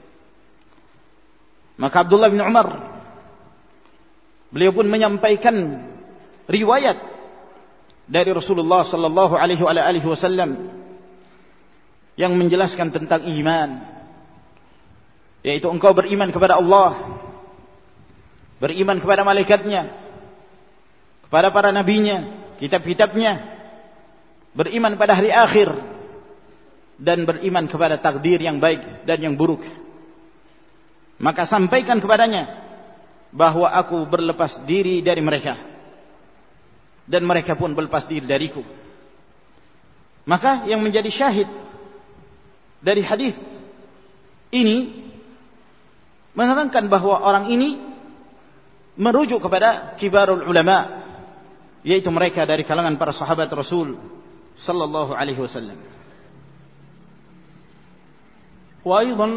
Maka Abdullah bin Umar, beliau pun menyampaikan riwayat dari Rasulullah sallallahu alaihi wasallam yang menjelaskan tentang iman, yaitu engkau beriman kepada Allah, beriman kepada malaikatnya, kepada para nabinya, kitab-kitabnya, beriman pada hari akhir, dan beriman kepada takdir yang baik dan yang buruk. Maka sampaikan kepadanya bahwa aku berlepas diri dari mereka dan mereka pun berlepas diri dariku. Maka yang menjadi syahid dari hadis ini menerangkan bahwa orang ini merujuk kepada kibarul ulama, yaitu mereka dari kalangan para sahabat Rasul sallallahu alaihi wasallam. وأيضا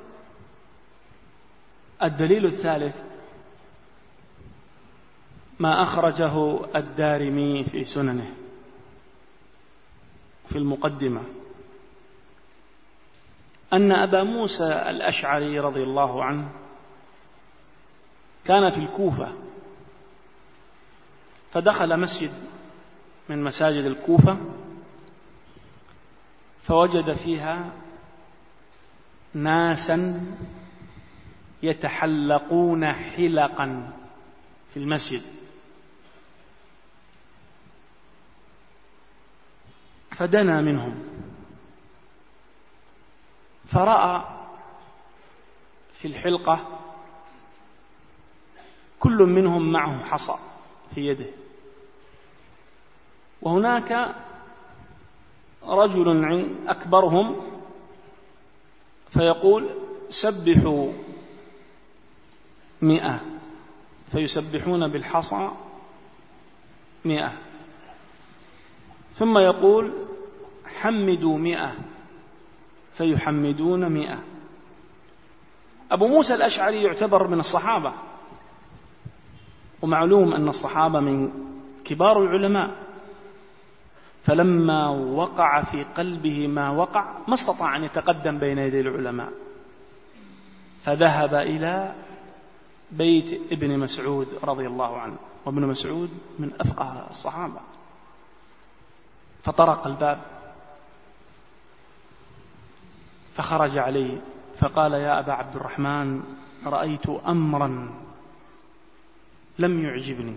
الدليل الثالث ما أخرجه الدارمي في سننه في المقدمة أن أبا موسى الأشعري رضي الله عنه كان في الكوفة، فدخل مسجد من مساجد الكوفة فوجد فيها ناسا يتحلقون حلقا في المسجد، فدنا منهم فرأى في الحلقة كل منهم معه حصى في يده، وهناك رجل أكبرهم فيقول سبحوا مئة، فيسبحون بالحصى مئة، ثم يقول حمدوا مئة، فيحمدون مئة. أبو موسى الأشعري يعتبر من الصحابة، ومعلوم أن الصحابة من كبار العلماء، فلما وقع في قلبه ما وقع ما استطاع أن يتقدم بين يدي العلماء، فذهب إلى بيت ابن مسعود رضي الله عنه، وابن مسعود من أفقه الصحابة، فطرق الباب فخرج عليه فقال يا أبا عبد الرحمن رأيت أمرا لم يعجبني.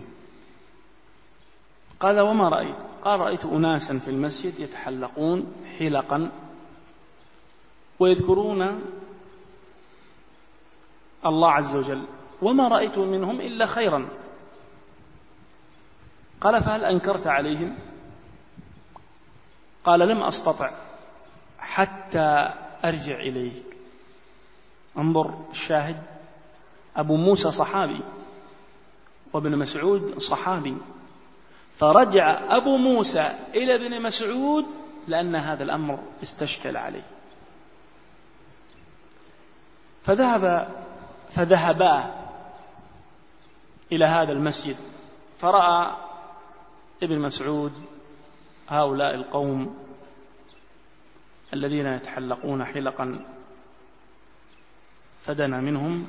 قال وما رأيت؟ قال رأيت أناسا في المسجد يتحلقون حلقا ويذكرون الله عز وجل وما رأيت منهم إلا خيرا. قال فهل أنكرت عليهم؟ قال لم أستطع حتى أرجع إليك. انظر الشاهد، أبو موسى صحابي وابن مسعود صحابي، فرجع أبو موسى إلى ابن مسعود لأن هذا الأمر استشكل عليه. فذهب فذهبا إلى هذا المسجد فرأى ابن مسعود هؤلاء القوم الذين يتحلقون حلقا، فدنا منهم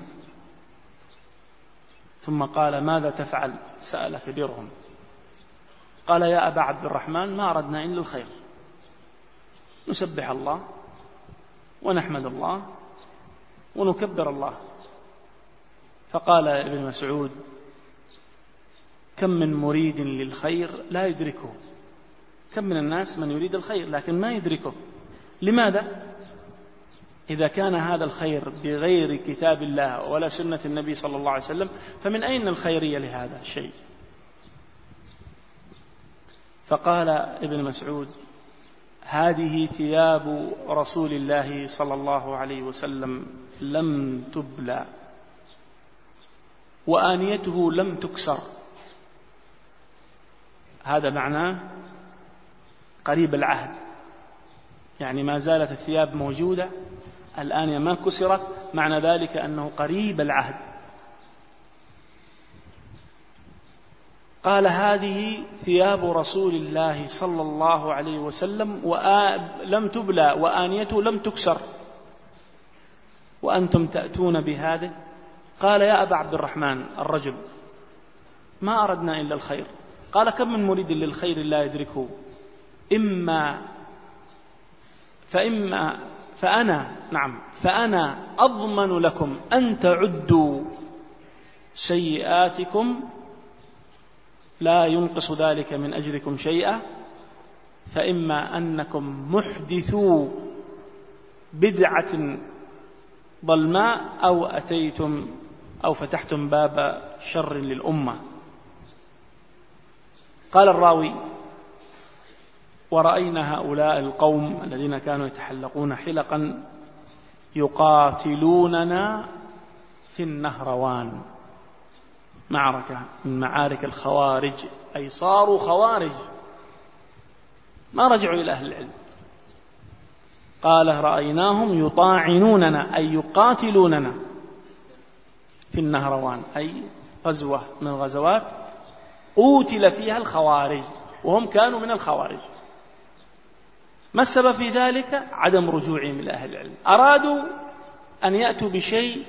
ثم قال ماذا تفعل؟ سأل كبيرهم. قال يا أبا عبد الرحمن ما أردنا إلا الخير، نسبح الله ونحمد الله ونكبر الله. فقال ابن مسعود كم من مريد للخير لا يدركه، كم من الناس من يريد الخير لكن ما يدركه. لماذا؟ إذا كان هذا الخير بغير كتاب الله ولا سنة النبي صلى الله عليه وسلم فمن أين الخيرية لهذا الشيء؟ فقال ابن مسعود هذه ثياب رسول الله صلى الله عليه وسلم لم تبلى وآنيته لم تكسر. هذا معناه قريب العهد، يعني ما زالت الثياب موجودة، الآنية ما كسرت، معنى ذلك أنه قريب العهد. قال هذه ثياب رسول الله صلى الله عليه وسلم ولم تبلى وآنيته لم تكسر وأنتم تأتون بهذا. قال يا أبا عبد الرحمن الرجل ما أردنا إلا الخير. قال كم من مريد للخير لا يدركه، إما فإما فأنا نعم فأنا أضمن لكم أن تعدوا سيئاتكم لا ينقص ذلك من أجركم شيئا، فإما أنكم محدثوا بدعة ظلماء أو أتيتم أو فتحتم باب شر للأمة. قال الراوي ورأينا هؤلاء القوم الذين كانوا يتحلقون حلقا يقاتلوننا في النهروان، معركة من معارك الخوارج، أي صاروا خوارج ما رجعوا إلى أهل العلم. قال رأيناهم يطاعنوننا أي يقاتلوننا في النهروان، أي غزوة من الغزوات قوتل فيها الخوارج وهم كانوا من الخوارج. ما السبب في ذلك؟ عدم رجوعهم إلى أهل العلم. أرادوا أن يأتوا بشيء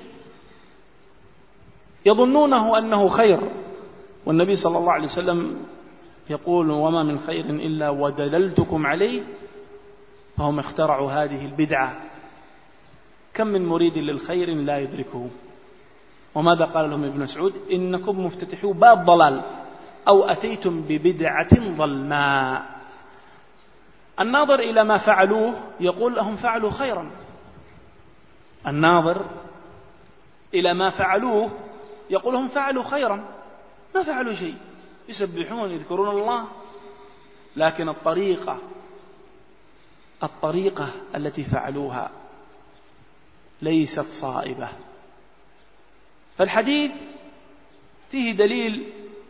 يظنونه أنه خير، والنبي صلى الله عليه وسلم يقول وما من خير إلا ودللتكم عليه، فهم اخترعوا هذه البدعة. كم من مريد للخير لا يدركه. وماذا قال لهم ابن مسعود؟ إنكم مفتتحوا باب ضلال أو أتيتم ببدعة ظلماء. الناظر إلى ما فعلوه يقول لهم فعلوا خيرا، الناظر إلى ما فعلوه يقول لهم فعلوا خيرا، ما فعلوا شيء، يسبحون يذكرون الله، لكن الطريقة الطريقة التي فعلوها ليست صائبة. فالحديث فيه دليل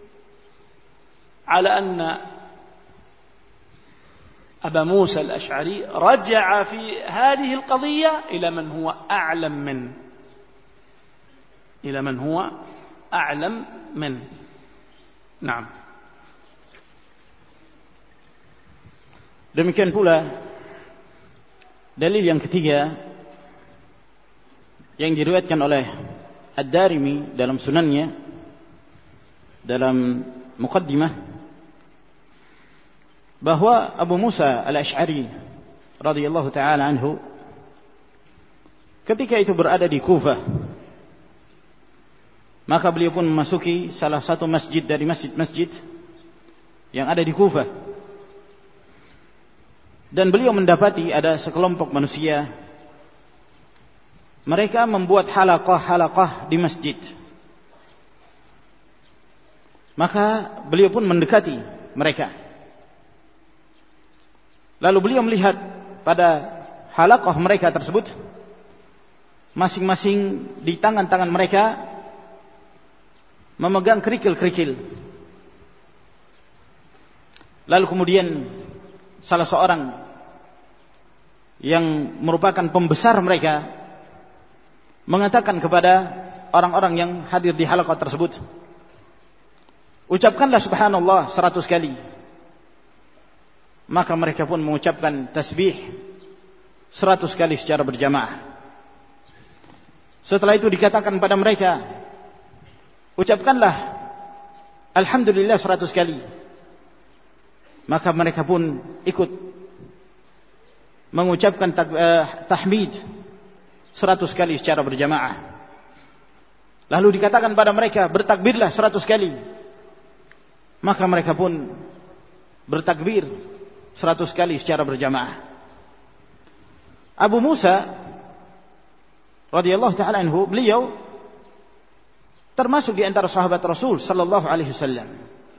على أن أبا موسى الأشعري رجع في هذه القضية إلى من هو أعلم منه إلى من هو أعلم منه. نعم. Demikian pula dalil yang ketiga yang diriwayatkan oleh Ad-Darimi dalam sunannya dalam muqaddimah, bahwa Abu Musa al-Ash'ari radhiyallahu ta'ala anhu ketika itu berada di Kufah, maka beliau pun memasuki salah satu masjid dari masjid-masjid yang ada di Kufah, dan beliau mendapati ada sekelompok manusia, mereka membuat halaqah-halaqah di masjid. Maka beliau pun mendekati mereka. Lalu beliau melihat pada halaqah mereka tersebut, masing-masing di tangan-tangan mereka memegang kerikil-kerikil. Lalu kemudian salah seorang yang merupakan pembesar mereka mengatakan kepada orang-orang yang hadir di halaqah tersebut, ucapkanlah subhanallah seratus kali. Maka mereka pun mengucapkan tasbih seratus kali secara berjamaah. Setelah itu dikatakan pada mereka, ucapkanlah alhamdulillah seratus kali. Maka mereka pun ikut mengucapkan tahmid seratus kali secara berjamaah. Lalu dikatakan pada mereka, bertakbirlah seratus kali. Maka mereka pun bertakbir seratus kali secara berjamaah. Abu Musa radhiyallahu ta'ala anhu, beliau termasuk di antara sahabat Rasul sallallahu alaihi wasallam,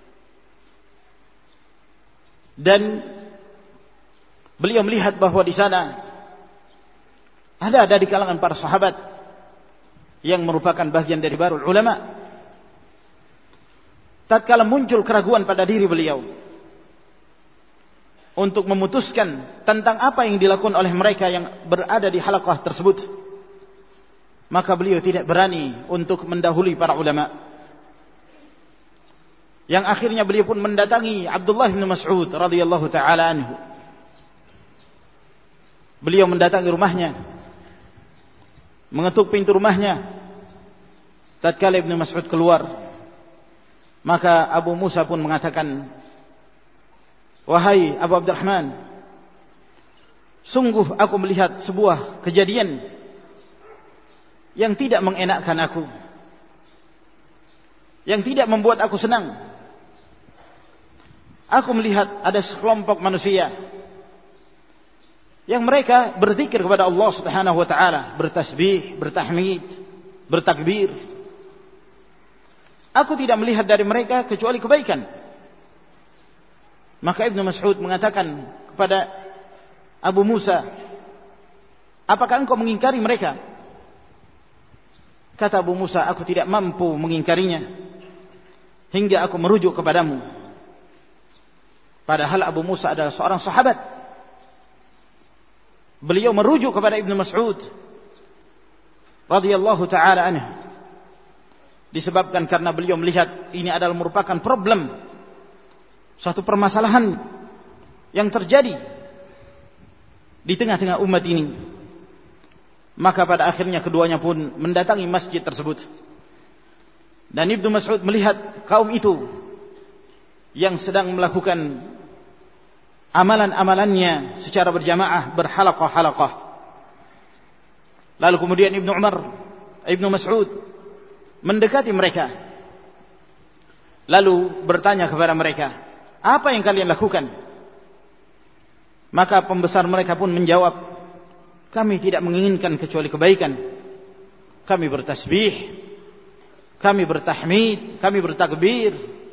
dan beliau melihat bahwa di sana ada ada di kalangan para sahabat yang merupakan bagian dari barul ulama. Tatkala muncul keraguan pada diri beliau untuk memutuskan tentang apa yang dilakukan oleh mereka yang berada di halaqah tersebut, maka beliau tidak berani untuk mendahului para ulama. Yang akhirnya beliau pun mendatangi Abdullah bin Mas'ud radhiyallahu ta'ala anhu. Beliau mendatangi rumahnya, mengetuk pintu rumahnya. Tatkala Ibnu Mas'ud keluar, maka Abu Musa pun mengatakan, wahai Abu Abdurrahman, sungguh aku melihat sebuah kejadian yang tidak mengenakkan aku, yang tidak membuat aku senang. Aku melihat ada sekelompok manusia yang mereka berzikir kepada Allah Subhanahu wa taala, bertasbih, bertahmid, bertakbir. Aku tidak melihat dari mereka kecuali kebaikan. Maka Ibnu Mas'ud mengatakan kepada Abu Musa, apakah engkau mengingkari mereka? Kata Abu Musa, aku tidak mampu mengingkarinya hingga aku merujuk kepadamu. Padahal Abu Musa adalah seorang sahabat. Beliau merujuk kepada Ibnu Mas'ud radhiyallahu ta'ala anhu, disebabkan karena beliau melihat ini adalah merupakan problem, suatu permasalahan yang terjadi di tengah-tengah umat ini. Maka pada akhirnya keduanya pun mendatangi masjid tersebut, dan Ibnu Mas'ud melihat kaum itu yang sedang melakukan amalan-amalannya secara berjamaah, berhalaqah-halaqah. Lalu kemudian Ibnu Umar, Ibnu Mas'ud mendekati mereka, lalu bertanya kepada mereka, apa yang kalian lakukan? Maka pembesar mereka pun menjawab, kami tidak menginginkan kecuali kebaikan. Kami bertasbih, kami bertahmid, kami bertakbir.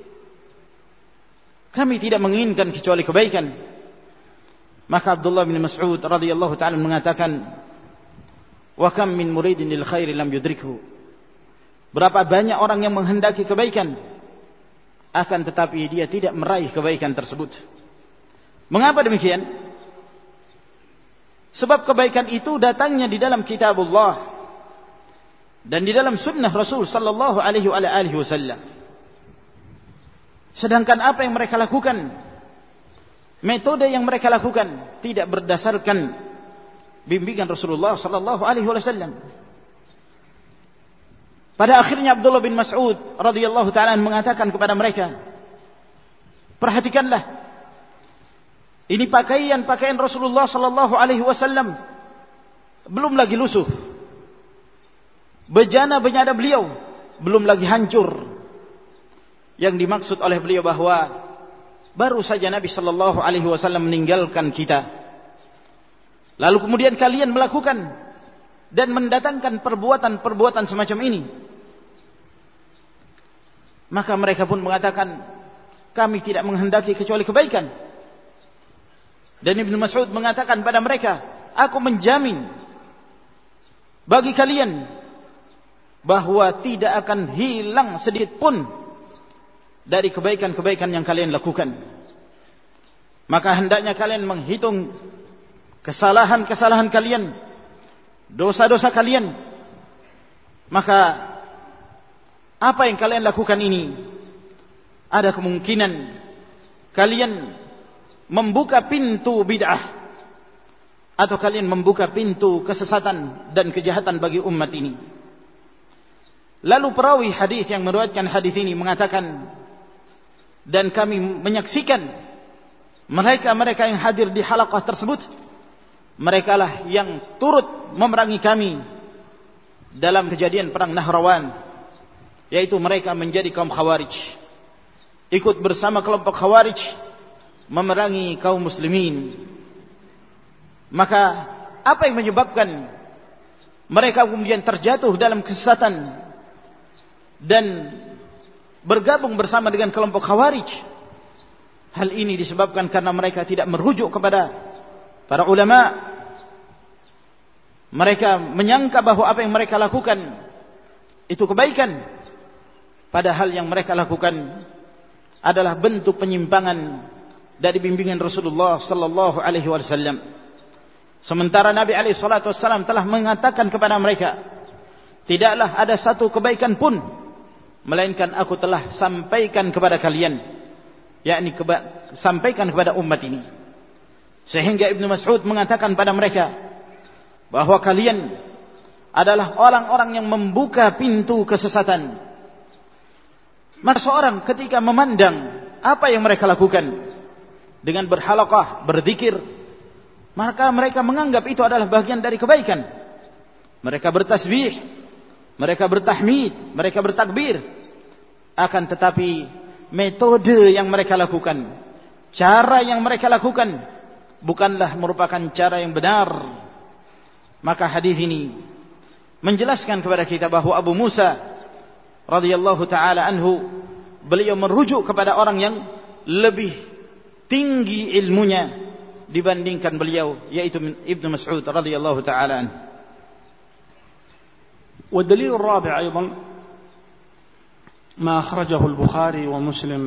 Kami tidak menginginkan kecuali kebaikan. Maka Abdullah bin Mas'ud radhiyallahu ta'ala mengatakan, wa kam min muridin lil khairi lam yudrikhu. Berapa banyak orang yang menghendaki kebaikan, akan tetapi dia tidak meraih kebaikan tersebut. Mengapa demikian? Sebab kebaikan itu datangnya di dalam kitabullah dan di dalam sunnah Rasul sallallahu alaihi wasallam. Sedangkan apa yang mereka lakukan, metode yang mereka lakukan tidak berdasarkan bimbingan Rasulullah sallallahu alaihi wasallam. Pada akhirnya Abdullah bin Mas'ud radhiyallahu ta'ala mengatakan kepada mereka, perhatikanlah, ini pakaian-pakaian Rasulullah sallallahu alaihi wasallam belum lagi lusuh, bejana-bejana beliau belum lagi hancur. Yang dimaksud oleh beliau bahwa baru saja Nabi sallallahu alaihi wasallam meninggalkan kita, lalu kemudian kalian melakukan dan mendatangkan perbuatan-perbuatan semacam ini. Maka mereka pun mengatakan, kami tidak menghendaki kecuali kebaikan. Dan Ibnu Mas'ud mengatakan pada mereka, aku menjamin bagi kalian bahwa tidak akan hilang sedikit pun dari kebaikan-kebaikan yang kalian lakukan. Maka hendaknya kalian menghitung kesalahan-kesalahan kalian, dosa-dosa kalian. Maka apa yang kalian lakukan ini, ada kemungkinan kalian membuka pintu bid'ah, atau kalian membuka pintu kesesatan dan kejahatan bagi umat ini. Lalu perawi hadis yang meriwayatkan hadis ini mengatakan, dan kami menyaksikan mereka-mereka yang hadir di halaqah tersebut, mereka lah yang turut memerangi kami dalam kejadian perang Nahrawan, yaitu mereka menjadi kaum Khawarij, ikut bersama kelompok Khawarij memerangi kaum muslimin. Maka apa yang menyebabkan mereka kemudian terjatuh dalam kesesatan dan bergabung bersama dengan kelompok Khawarij? Hal ini disebabkan karena mereka tidak merujuk kepada para ulama. Mereka menyangka bahwa apa yang mereka lakukan itu kebaikan, padahal yang mereka lakukan adalah bentuk penyimpangan dari bimbingan Rasulullah sallallahu alaihi wasallam. Sementara Nabi alaihi salatu wasallam telah mengatakan kepada mereka, tidaklah ada satu kebaikan pun melainkan aku telah sampaikan kepada kalian, yakni keba sampaikan kepada umat ini. Sehingga Ibnu Mas'ud mengatakan pada mereka bahwa kalian adalah orang-orang yang membuka pintu kesesatan. Maka seorang ketika memandang apa yang mereka lakukan dengan berhalaqah, berzikir, maka mereka menganggap itu adalah bagian dari kebaikan. Mereka bertasbih, mereka bertahmid, mereka bertakbir. Akan tetapi metode yang mereka lakukan, cara yang mereka lakukan bukanlah merupakan cara yang benar. Maka hadis ini menjelaskan kepada kita bahwa Abu Musa radhiyallahu taala anhu, beliau merujuk kepada orang yang lebih tinggi ilmunya dibandingkan beliau, yaitu Ibnu Mas'ud radhiyallahu taala anhu. والدليل الرابع أيضا ما أخرجه البخاري ومسلم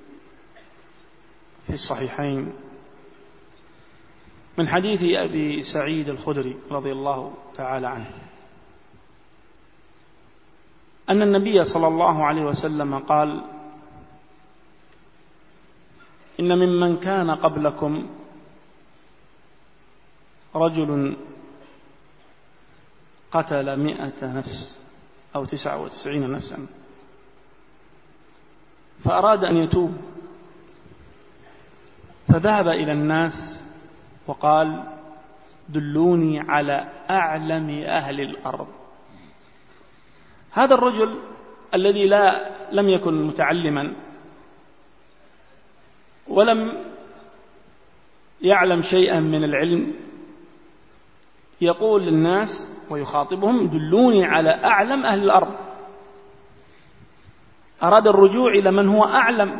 في الصحيحين من حديث أبي سعيد الخدري رضي الله تعالى عنه أن النبي صلى الله عليه وسلم قال: إن ممن كان قبلكم رجل قتل مئة نفس أو تسعة وتسعين نفسا فأراد أن يتوب، فذهب إلى الناس وقال: دلوني على أعلم أهل الأرض. هذا الرجل الذي لا لم يكن متعلما ولم يعلم شيئا من العلم يقول للناس ويخاطبهم: دلوني على أعلم أهل الأرض. أراد الرجوع إلى من هو أعلم،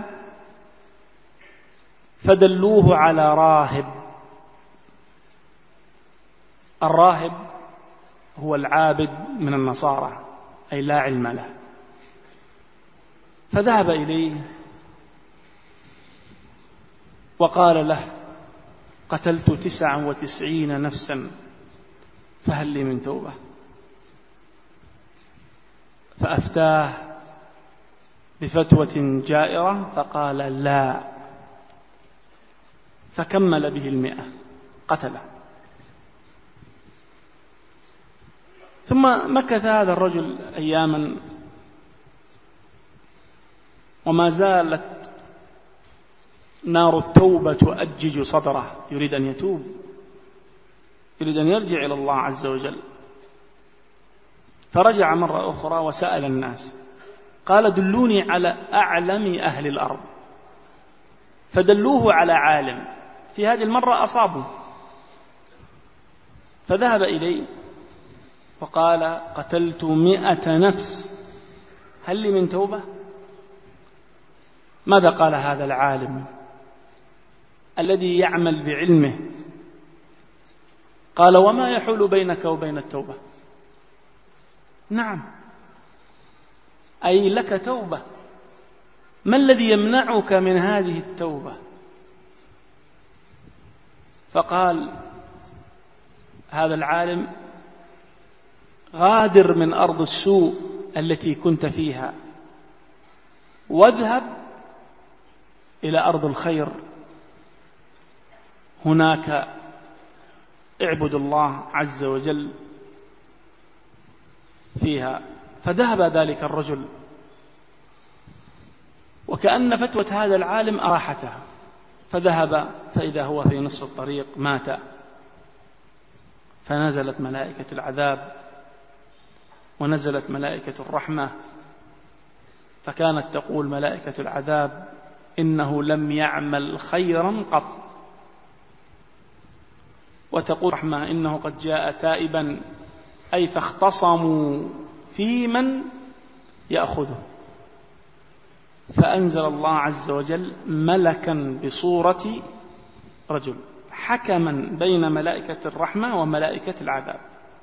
فدلوه على راهب. الراهب هو العابد من النصارى، أي لا علم له. فذهب إليه وقال له: قتلت تسعا وتسعين نفسا فهل لي من توبة؟ فأفتاه بفتوة جائرة فقال: لا. فكمل به المئة، قتله. ثم مكث هذا الرجل أياما وما زالت نار التوبة تؤجج صدره، يريد أن يتوب، يريد أن يرجع إلى الله عز وجل. فرجع مرة أخرى وسأل الناس قال دلوني على أعلم أهل الأرض، فدلوه على عالم. في هذه المرة أصابوا، فذهب إليه وقال قتلت مئة نفس، هل لي من توبة؟ ماذا قال هذا العالم الذي يعمل بعلمه؟ قال وما يحول بينك وبين التوبة؟ نعم، أي لك توبة، ما الذي يمنعك من هذه التوبة؟ فقال هذا العالم غادر من أرض السوء التي كنت فيها واذهب إلى أرض الخير، هناك اعبد الله عز وجل فيها. فذهب ذلك الرجل، وكأن فتوى هذا العالم أراحته، فذهب فإذا هو في نصف الطريق مات. فنزلت ملائكة العذاب ونزلت ملائكة الرحمة، فكانت تقول ملائكة العذاب إنه لم يعمل خيرا قط، وتقول الرحمة إنه قد جاء تائبا، أي فاختصموا في من يأخذه. فأنزل الله عز وجل ملكا بصورة رجل حكما بين ملائكة الرحمة وملائكة العذاب،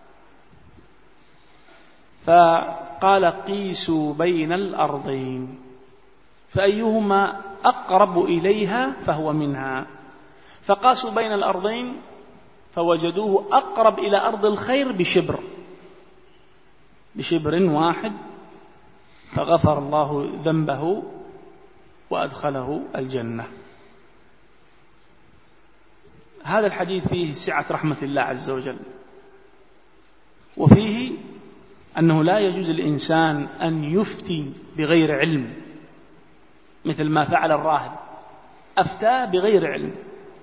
فقال قيسوا بين الأرضين فأيهما أقرب إليها فهو منها. فقاسوا بين الأرضين فوجدوه أقرب إلى أرض الخير بشبر بشبر واحد، فغفر الله ذنبه وأدخله الجنة. هذا الحديث فيه سعة رحمة الله عز وجل، وفيه أنه لا يجوز الإنسان أن يفتي بغير علم، مثل ما فعل الراهب، أفتى بغير علم.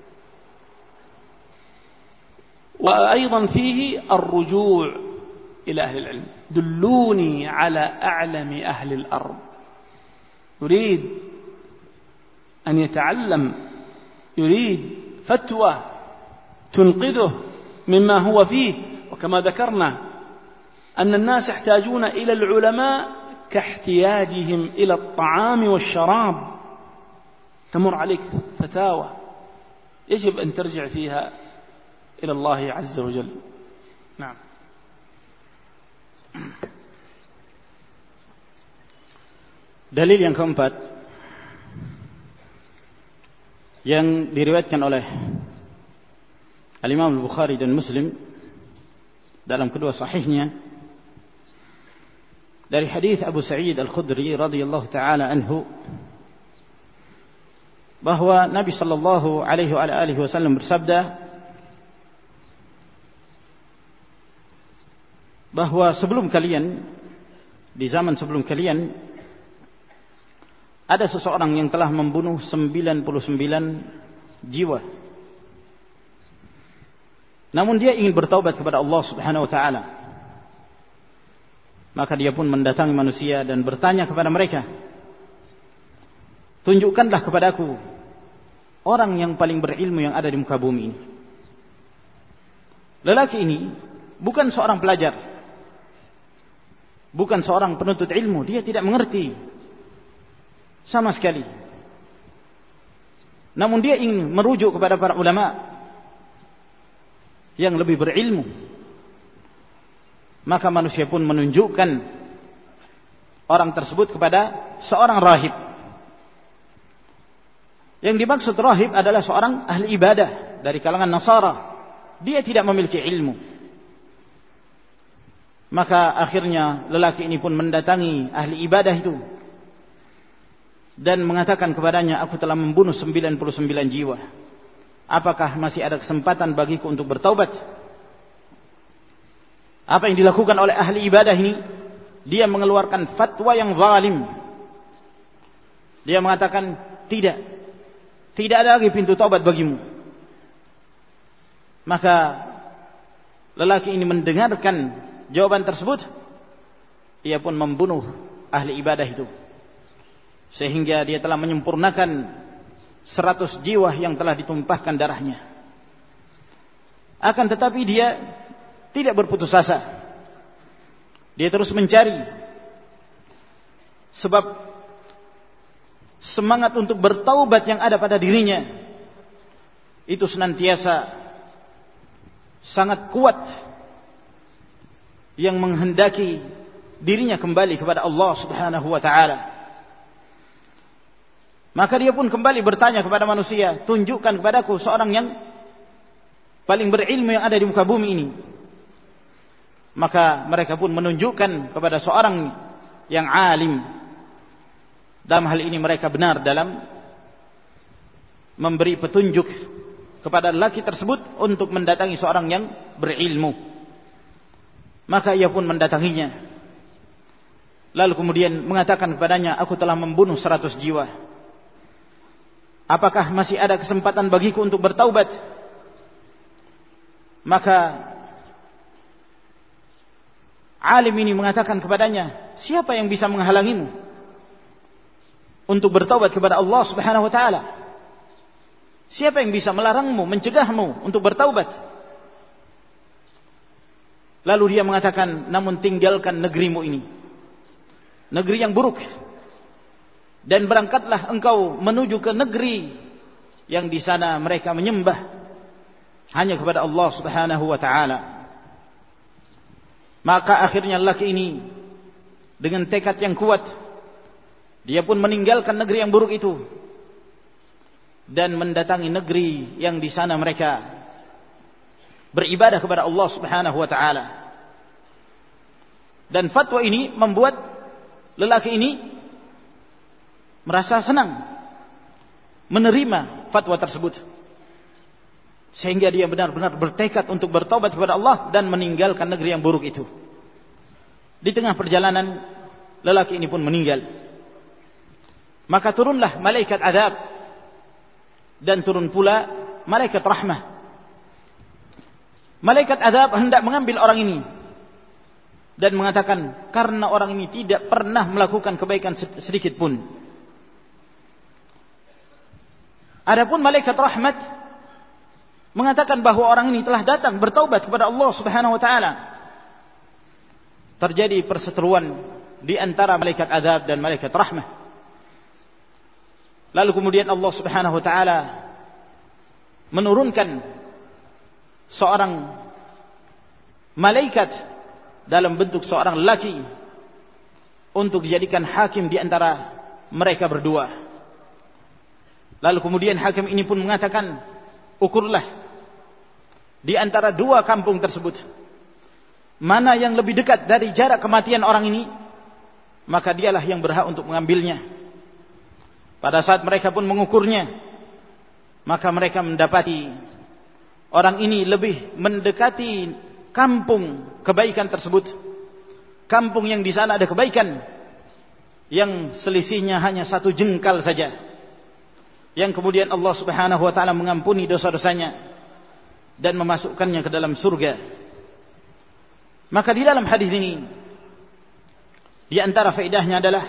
وأيضا فيه الرجوع إلى أهل العلم، دلوني على أعلم أهل الأرض. يريد أن يتعلم، يريد فتوى تنقذه مما هو فيه. وكما ذكرنا أن الناس يحتاجون إلى العلماء كاحتياجهم إلى الطعام والشراب. تمر عليك فتاوى يجب أن ترجع فيها إلى الله عز وجل. نعم. Dalil yang keempat yang diriwayatkan oleh Al-Imam Al-Bukhari dan Muslim dalam kedua sahihnya dari hadis Abu Sa'id Al-Khudri radhiyallahu taala anhu, bahwa Nabi sallallahu alaihi wa alihi wasallam bersabda bahwa sebelum kalian, di zaman sebelum kalian, ada seseorang yang telah membunuh sembilan puluh sembilan jiwa, namun dia ingin bertaubat kepada Allah Subhanahu wa taala. Maka dia pun mendatangi manusia dan bertanya kepada mereka, tunjukkanlah kepadaku orang yang paling berilmu yang ada di muka bumi ini. Lelaki ini bukan seorang pelajar, bukan seorang penuntut ilmu, dia tidak mengerti sama sekali. Namun dia ingin merujuk kepada para ulama yang lebih berilmu. Maka manusia pun menunjukkan orang tersebut kepada seorang rahib. Yang dimaksud rahib adalah seorang ahli ibadah dari kalangan Nasara. Dia tidak memiliki ilmu. Maka akhirnya lelaki ini pun mendatangi ahli ibadah itu dan mengatakan kepadanya, aku telah membunuh sembilan puluh sembilan jiwa. Apakah masih ada kesempatan bagiku untuk bertaubat? Apa yang dilakukan oleh ahli ibadah ini? Dia mengeluarkan fatwa yang zalim. Dia mengatakan, tidak, tidak ada lagi pintu taubat bagimu. Maka lelaki ini mendengarkan jawaban tersebut, ia pun membunuh ahli ibadah itu, sehingga dia telah menyempurnakan seratus jiwa yang telah ditumpahkan darahnya. Akan tetapi dia tidak berputus asa. Dia terus mencari, sebab semangat untuk bertaubat yang ada pada dirinya itu senantiasa sangat kuat, yang menghendaki dirinya kembali kepada Allah Subhanahu wa ta'ala. Maka dia pun kembali bertanya kepada manusia, tunjukkan kepadaku seorang yang paling berilmu yang ada di muka bumi ini. Maka mereka pun menunjukkan kepada seorang yang alim. Dalam hal ini mereka benar dalam memberi petunjuk kepada lelaki tersebut untuk mendatangi seorang yang berilmu. Maka ia pun mendatanginya, lalu kemudian mengatakan kepadanya, aku telah membunuh seratus jiwa. Apakah masih ada kesempatan bagiku untuk bertaubat? Maka alim ini mengatakan kepadanya, siapa yang bisa menghalangimu untuk bertaubat kepada Allah Subhanahu wa ta'ala? Siapa yang bisa melarangmu, mencegahmu untuk bertaubat? Lalu dia mengatakan, namun tinggalkan negerimu ini, negeri yang buruk, dan berangkatlah engkau menuju ke negeri yang di sana mereka menyembah hanya kepada Allah Subhanahu wa ta'ala. Maka akhirnya lelaki ini dengan tekad yang kuat, dia pun meninggalkan negeri yang buruk itu dan mendatangi negeri yang di sana mereka beribadah kepada Allah Subhanahu wa ta'ala. Dan fatwa ini membuat lelaki ini merasa senang menerima fatwa tersebut, sehingga dia benar-benar bertekad untuk bertaubat kepada Allah dan meninggalkan negeri yang buruk itu. Di tengah perjalanan lelaki ini pun meninggal. Maka turunlah malaikat azab dan turun pula malaikat rahmah. Malaikat azab hendak mengambil orang ini dan mengatakan, karena orang ini tidak pernah melakukan kebaikan sedikit pun. Adapun malaikat rahmat mengatakan bahwa orang ini telah datang bertaubat kepada Allah Subhanahu wa ta'ala. Terjadi perseteruan di antara malaikat azab dan malaikat rahmah. Lalu kemudian Allah Subhanahu wa ta'ala menurunkan seorang malaikat dalam bentuk seorang lelaki untuk dijadikan hakim di antara mereka berdua. Lalu kemudian hakim ini pun mengatakan, ukurlah di antara dua kampung tersebut, mana yang lebih dekat dari jarak kematian orang ini, maka dialah yang berhak untuk mengambilnya. Pada saat mereka pun mengukurnya, maka mereka mendapati orang ini lebih mendekati kampung kebaikan tersebut, kampung yang di sana ada kebaikan, yang selisihnya hanya satu jengkal saja, yang kemudian Allah Subhanahu wa ta'ala mengampuni dosa-dosanya dan memasukkannya ke dalam surga. Maka di dalam hadis ini, di antara faedahnya adalah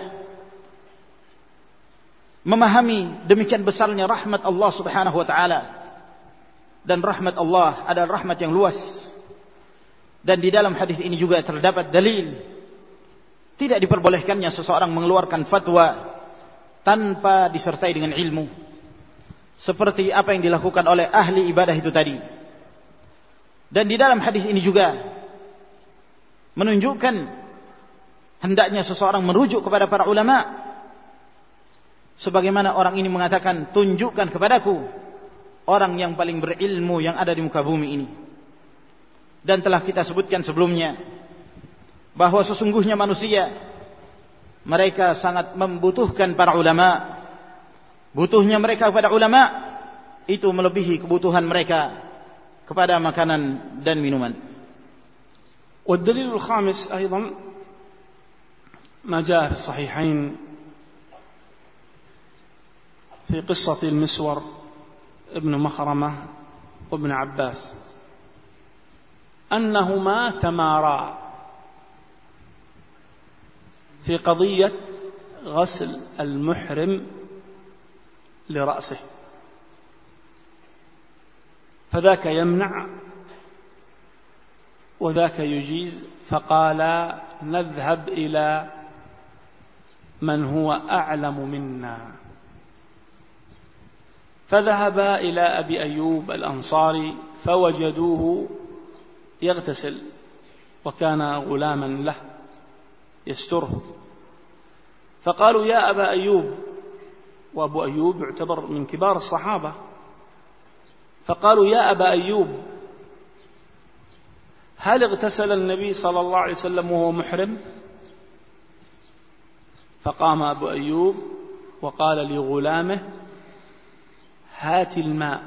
memahami demikian besarnya rahmat Allah Subhanahu wa ta'ala, dan rahmat Allah adalah rahmat yang luas. Dan di dalam hadis ini juga terdapat dalil tidak diperbolehkannya seseorang mengeluarkan fatwa tanpa disertai dengan ilmu, seperti apa yang dilakukan oleh ahli ibadah itu tadi. Dan di dalam hadis ini juga menunjukkan hendaknya seseorang merujuk kepada para ulama, sebagaimana orang ini mengatakan, tunjukkan kepadaku orang yang paling berilmu yang ada di muka bumi ini. Dan telah kita sebutkan sebelumnya bahwa sesungguhnya manusia mereka sangat membutuhkan para ulama. Butuhnya mereka kepada ulama itu melebihi kebutuhan mereka kepada makanan dan minuman. والدليل الخامس أيضا ما جاء في الصحيحين في قصة المسور ابن مخرمة وابن عباس أنهما تمارا في قضية غسل المحرم لرأسه، فذاك يمنع وذاك يجيز، فقال نذهب إلى من هو أعلم منا. فذهب إلى أبي أيوب الأنصاري فوجدوه يغتسل، وكان غلاما له يستره، فقالوا يا أبا أيوب، وأبو أيوب يعتبر من كبار الصحابة، فقالوا يا أبا أيوب هل اغتسل النبي صلى الله عليه وسلم وهو محرم؟ فقام أبو أيوب وقال لغلامه هات الماء،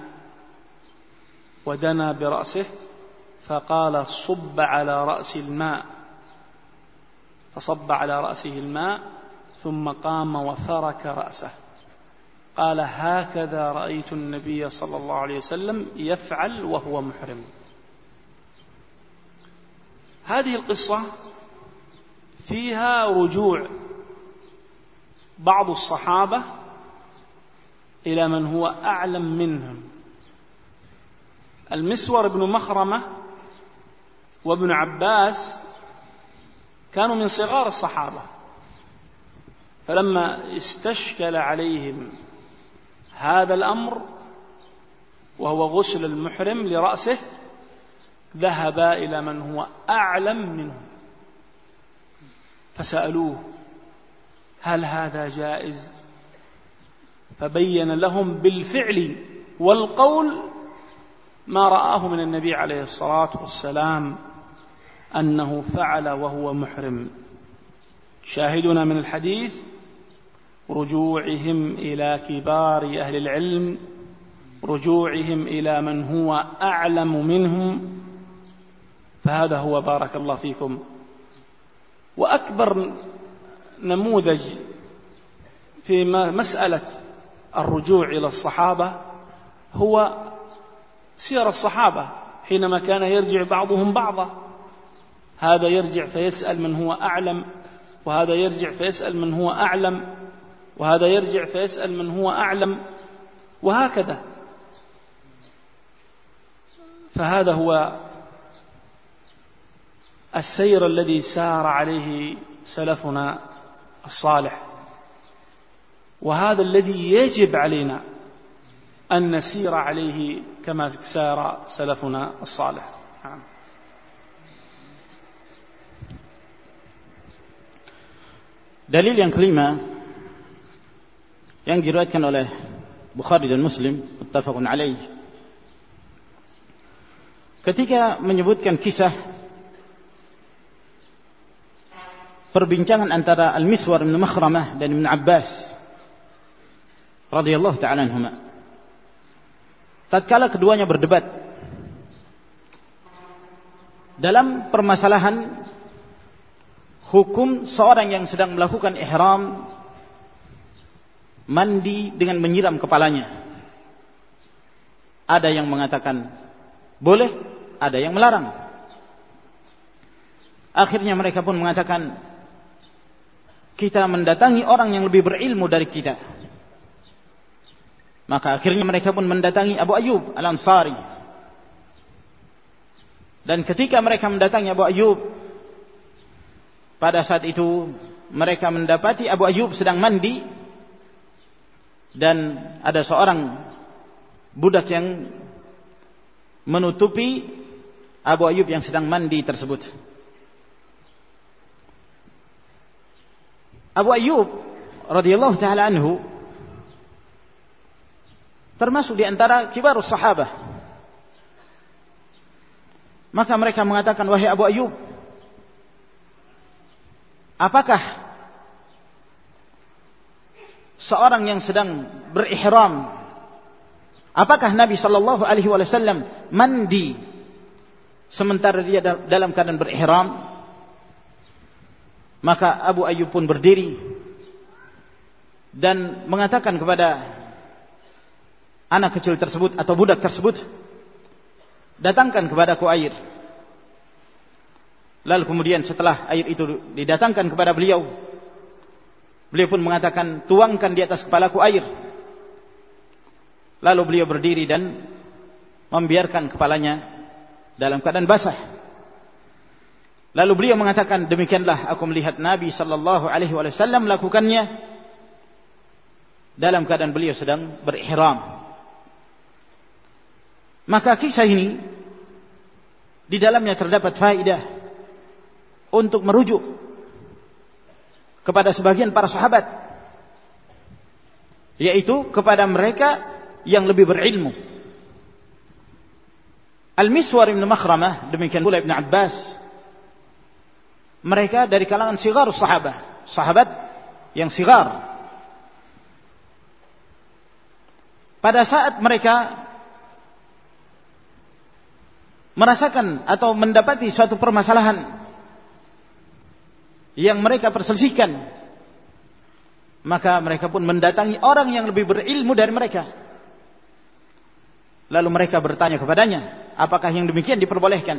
ودنا برأسه فقال صب على رأس الماء، فصب على رأسه الماء ثم قام وفرك رأسه. قال هكذا رأيت النبي صلى الله عليه وسلم يفعل وهو محرم. هذه القصة فيها رجوع بعض الصحابة إلى من هو أعلم منهم. المسور بن مخرمة وابن عباس كانوا من صغار الصحابة، فلما استشكل عليهم هذا الأمر وهو غسل المحرم لرأسه ذهبا إلى من هو أعلم منه فسألوه هل هذا جائز؟ فبين لهم بالفعل والقول ما رآه من النبي عليه الصلاة والسلام أنه فعل وهو محرم. شاهدنا من الحديث رجوعهم إلى كبار أهل العلم، رجوعهم إلى من هو أعلم منهم، فهذا هو بارك الله فيكم. وأكبر نموذج في مسألة الرجوع إلى الصحابة هو سير الصحابة حينما كان يرجع بعضهم بعضا، هذا يرجع فيسأل من هو أعلم، وهذا يرجع فيسأل من هو أعلم، وهذا يرجع فيسأل من هو أعلم، وهكذا. فهذا هو السير الذي سار عليه سلفنا الصالح، وهذا الذي يجب علينا أن نسير عليه كما سار سلفنا الصالح. نعم. Dalil yang kelima yang diriwayatkan oleh Bukhari dan Muslim muttafaqun alaih, ketika menyebutkan kisah perbincangan antara Al-Miswar bin Makhramah dan Ibn Abbas radhiyallahu ta'ala anhuma, tatkala keduanya berdebat dalam permasalahan hukum seorang yang sedang melakukan ihram mandi dengan menyiram kepalanya. Ada yang mengatakan boleh, ada yang melarang. Akhirnya mereka pun mengatakan kita mendatangi orang yang lebih berilmu dari kita. Maka akhirnya mereka pun mendatangi Abu Ayyub Al-Ansari. Dan ketika mereka mendatangi Abu Ayyub, pada saat itu mereka mendapati Abu Ayyub sedang mandi, dan ada seorang budak yang menutupi Abu Ayyub yang sedang mandi tersebut. Abu Ayyub radhiyallahu ta'ala anhu termasuk di antara kibarus sahabah. Maka mereka mengatakan, wahai Abu Ayyub, apakah seorang yang sedang berihram, apakah Nabi sallallahu alaihi wasallam mandi sementara dia dalam keadaan berihram? Maka Abu Ayyub pun berdiri dan mengatakan kepada anak kecil tersebut atau budak tersebut, datangkan kepadaku air. Lalu kemudian setelah air itu didatangkan kepada beliau, Beliau pun mengatakan, tuangkan di atas kepalaku air. Lalu beliau berdiri dan membiarkan kepalanya dalam keadaan basah. Lalu beliau mengatakan, demikianlah aku melihat Nabi sallallahu alaihi wasallam melakukannya dalam keadaan beliau sedang berihram. Maka kisah ini di dalamnya terdapat faedah untuk merujuk kepada sebagian para sahabat, yaitu kepada mereka yang lebih berilmu. Al-Miswar ibn Makhramah, demikian pula Ibn Abbas, mereka dari kalangan sigar sahabat, sahabat yang sigar. Pada saat mereka merasakan atau mendapati suatu permasalahan yang mereka perselisihkan, maka mereka pun mendatangi orang yang lebih berilmu dari mereka. Lalu mereka bertanya kepadanya, apakah yang demikian diperbolehkan?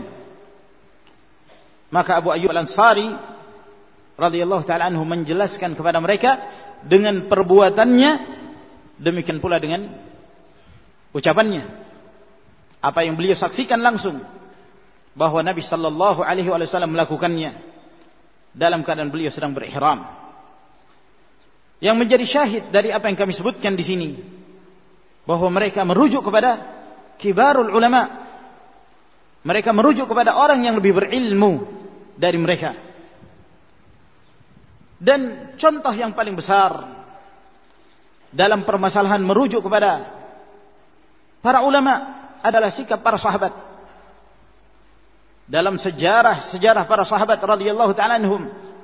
Maka Abu Ayyub Al-Ansari radhiyallahu ta'ala anhu menjelaskan kepada mereka dengan perbuatannya, demikian pula dengan ucapannya. Apa yang beliau saksikan langsung, bahwa Nabi sallallahu alaihi wasallam melakukannya dalam keadaan beliau sedang berihram. Yang menjadi syahid dari apa yang kami sebutkan di sini, bahwa mereka merujuk kepada kibarul ulama, mereka merujuk kepada orang yang lebih berilmu dari mereka. Dan contoh yang paling besar dalam permasalahan merujuk kepada para ulama adalah sikap para sahabat. Dalam sejarah-sejarah para sahabat radhiyallahu ta'ala anhum,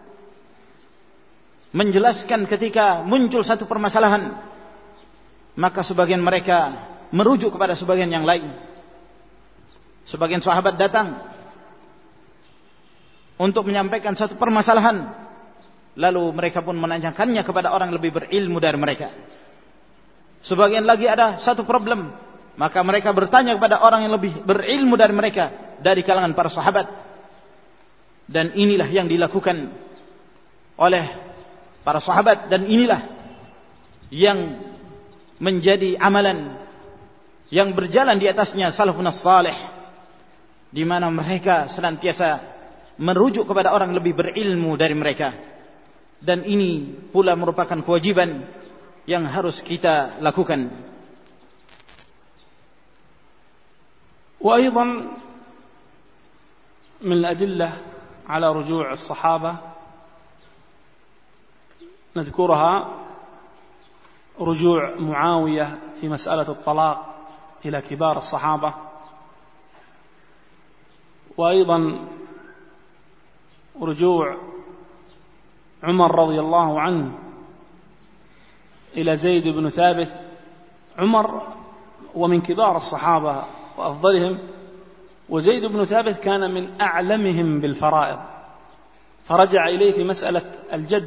menjelaskan ketika muncul satu permasalahan, maka sebagian mereka merujuk kepada sebagian yang lain. Sebagian sahabat datang untuk menyampaikan satu permasalahan, lalu mereka pun menanyakannya kepada orang lebih berilmu dari mereka. Sebagian lagi ada satu problem, maka mereka bertanya kepada orang yang lebih berilmu dari mereka, dari kalangan para sahabat. Dan inilah yang dilakukan oleh para sahabat, dan inilah yang menjadi amalan yang berjalan di atasnya salafun salih, di mana mereka senantiasa merujuk kepada orang lebih berilmu dari mereka. Dan ini pula merupakan kewajiban yang harus kita lakukan. Wa aidan min al-adillah ala ruju' as-sahabah nadhkurha ruju' Muawiyah fi mas'alah at-talaq إلى كبار الصحابة. وأيضا رجوع عمر رضي الله عنه إلى زيد بن ثابت. عمر ومن كبار الصحابة وأفضلهم، وزيد بن ثابت كان من أعلمهم بالفرائض، فرجع إليه في مسألة الجد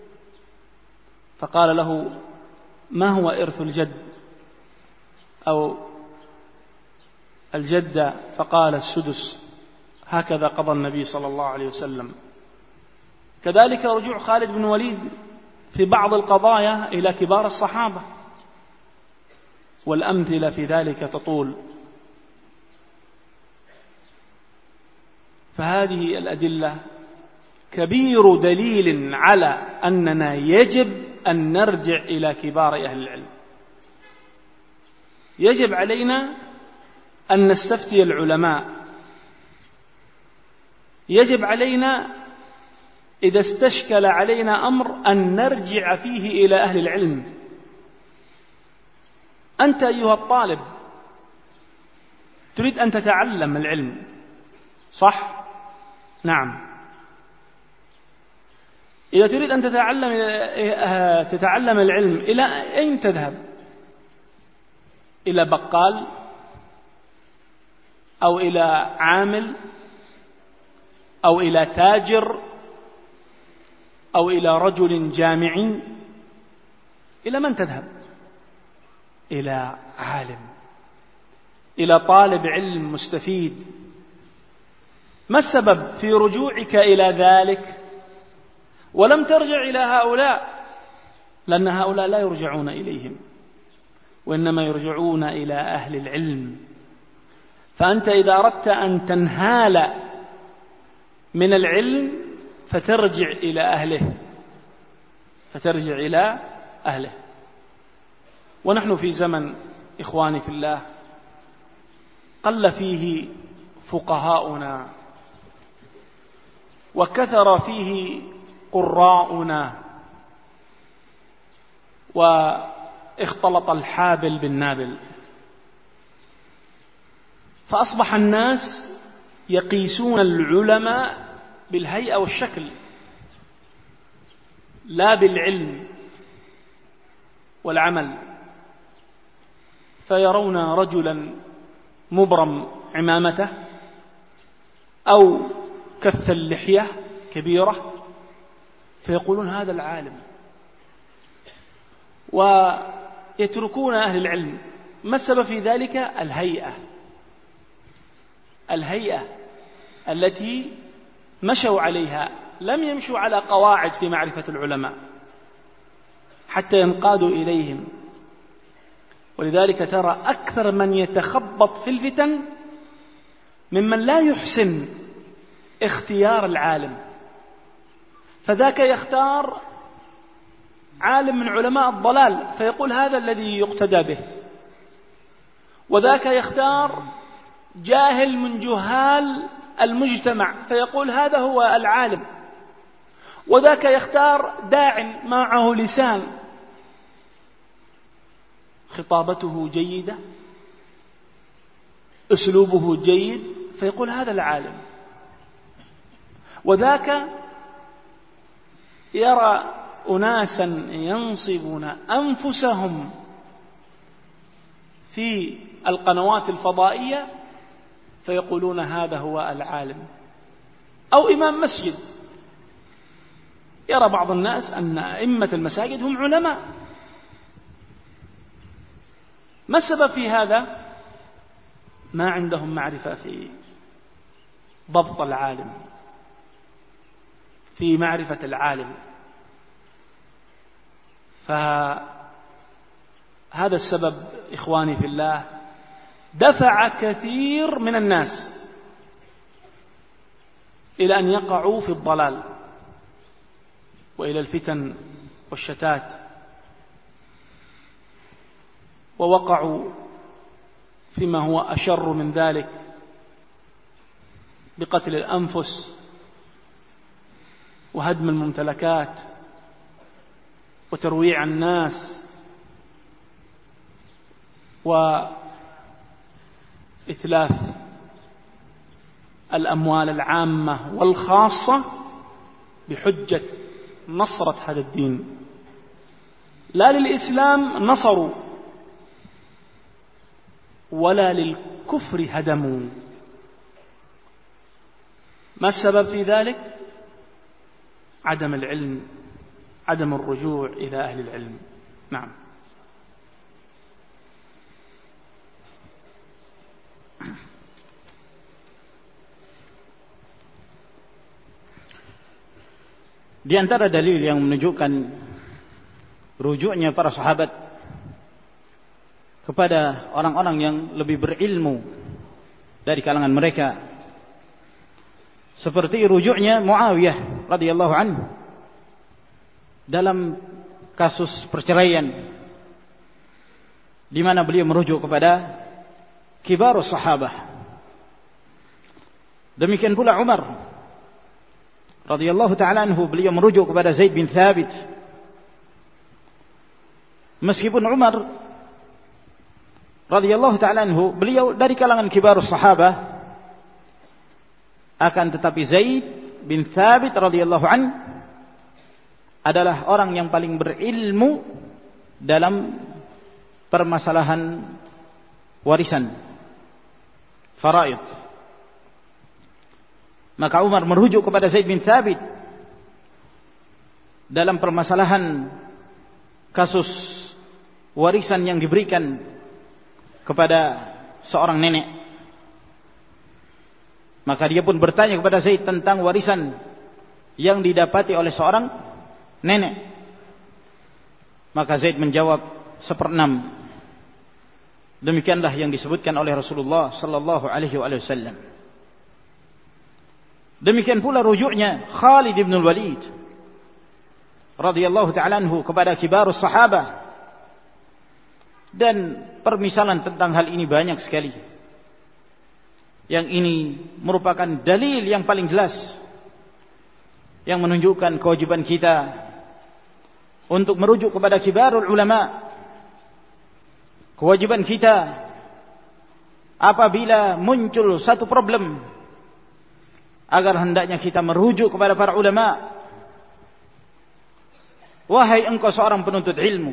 فقال له ما هو إرث الجد أو الجدة؟ فقال السدس، هكذا قضى النبي صلى الله عليه وسلم. كذلك رجوع خالد بن وليد في بعض القضايا إلى كبار الصحابة، والأمثلة في ذلك تطول. فهذه الأدلة كبير دليل على أننا يجب أن نرجع إلى كبار أهل العلم. يجب علينا أن نستفتي العلماء، يجب علينا إذا استشكل علينا أمر أن نرجع فيه إلى أهل العلم. أنت أيها الطالب تريد أن تتعلم العلم، صح؟ نعم. إذا تريد أن تتعلم تتعلم العلم، إلى أين تذهب؟ إلى بقال أو إلى عامل أو إلى تاجر أو إلى رجل جامع؟ إلى من تذهب؟ إلى عالم، إلى طالب علم مستفيد. ما السبب في رجوعك إلى ذلك ولم ترجع إلى هؤلاء لأن هؤلاء لا يرجعون إليهم، وإنما يرجعون إلى أهل العلم. فأنت إذا أردت أن تنهال من العلم فترجع إلى أهله فترجع إلى أهله. ونحن في زمن إخواني في الله قل فيه فقهاؤنا وكثر فيه قراؤنا واختلط الحابل بالنابل، فأصبح الناس يقيسون العلماء بالهيئة والشكل لا بالعلم والعمل. فيرون رجلا مبرم عمامته أو كث اللحية كبيرة فيقولون هذا العالم، ويتركون أهل العلم. ما السبب في ذلك؟ الهيئة الهيئة التي مشوا عليها، لم يمشوا على قواعد في معرفة العلماء حتى ينقادوا إليهم. ولذلك ترى أكثر من يتخبط في الفتن ممن لا يحسن اختيار العالم، فذاك يختار عالم من علماء الضلال فيقول هذا الذي يقتدى به، وذاك يختار جاهل من جهال المجتمع فيقول هذا هو العالم، وذاك يختار داع معه لسان خطابته جيدة أسلوبه جيد فيقول هذا العالم، وذاك يرى أناسا ينصبون أنفسهم في القنوات الفضائية فيقولون هذا هو العالم. أو إمام مسجد، يرى بعض الناس أن أئمة المساجد هم علماء. ما السبب في هذا؟ ما عندهم معرفة في ضبط العالم، في معرفة العالم. فهذا السبب إخواني في الله دفع كثير من الناس إلى أن يقعوا في الضلال وإلى الفتن والشتات، ووقعوا فيما هو أشر من ذلك بقتل الأنفس وهدم الممتلكات وترويع الناس وإتلاف الأموال العامة والخاصة بحجة نصرة هذا الدين. لا للإسلام نصروا ولا للكفر هدموا. ما السبب في ذلك؟ عدم العلم، عدم الرجوع إلى أهل العلم. نعم. Di antara dalil yang menunjukkan rujuknya para sahabat kepada orang-orang yang lebih berilmu dari kalangan mereka, seperti rujuknya Muawiyah radhiyallahu anhu dalam kasus perceraian, di mana beliau merujuk kepada kibarus sahabah. Demikian pula Umar radhiyallahu ta'ala anhu, beliau merujuk kepada Zaid bin Thabit. Meskipun Umar radhiyallahu ta'ala anhu beliau dari kalangan kibarus sahabah, akan tetapi Zaid bin Thabit radhiyallahu anhu adalah orang yang paling berilmu dalam permasalahan warisan faraid. Maka Umar merujuk kepada Zaid bin Thabit dalam permasalahan kasus warisan yang diberikan kepada seorang nenek. Maka dia pun bertanya kepada Zaid tentang warisan yang didapati oleh seorang nenek. Maka Zaid menjawab, seperenam. Demikianlah yang disebutkan oleh Rasulullah sallallahu alaihi wasallam. Demikian pula rujuknya Khalid bin Walid radhiyallahu ta'ala anhu kepada kibarus sahabah. Dan permisalan tentang hal ini banyak sekali. Yang ini merupakan dalil yang paling jelas yang menunjukkan kewajiban kita untuk merujuk kepada kibarul ulama. Kewajiban kita apabila muncul satu problem, agar hendaknya kita merujuk kepada para ulama. Wahai engkau seorang penuntut ilmu,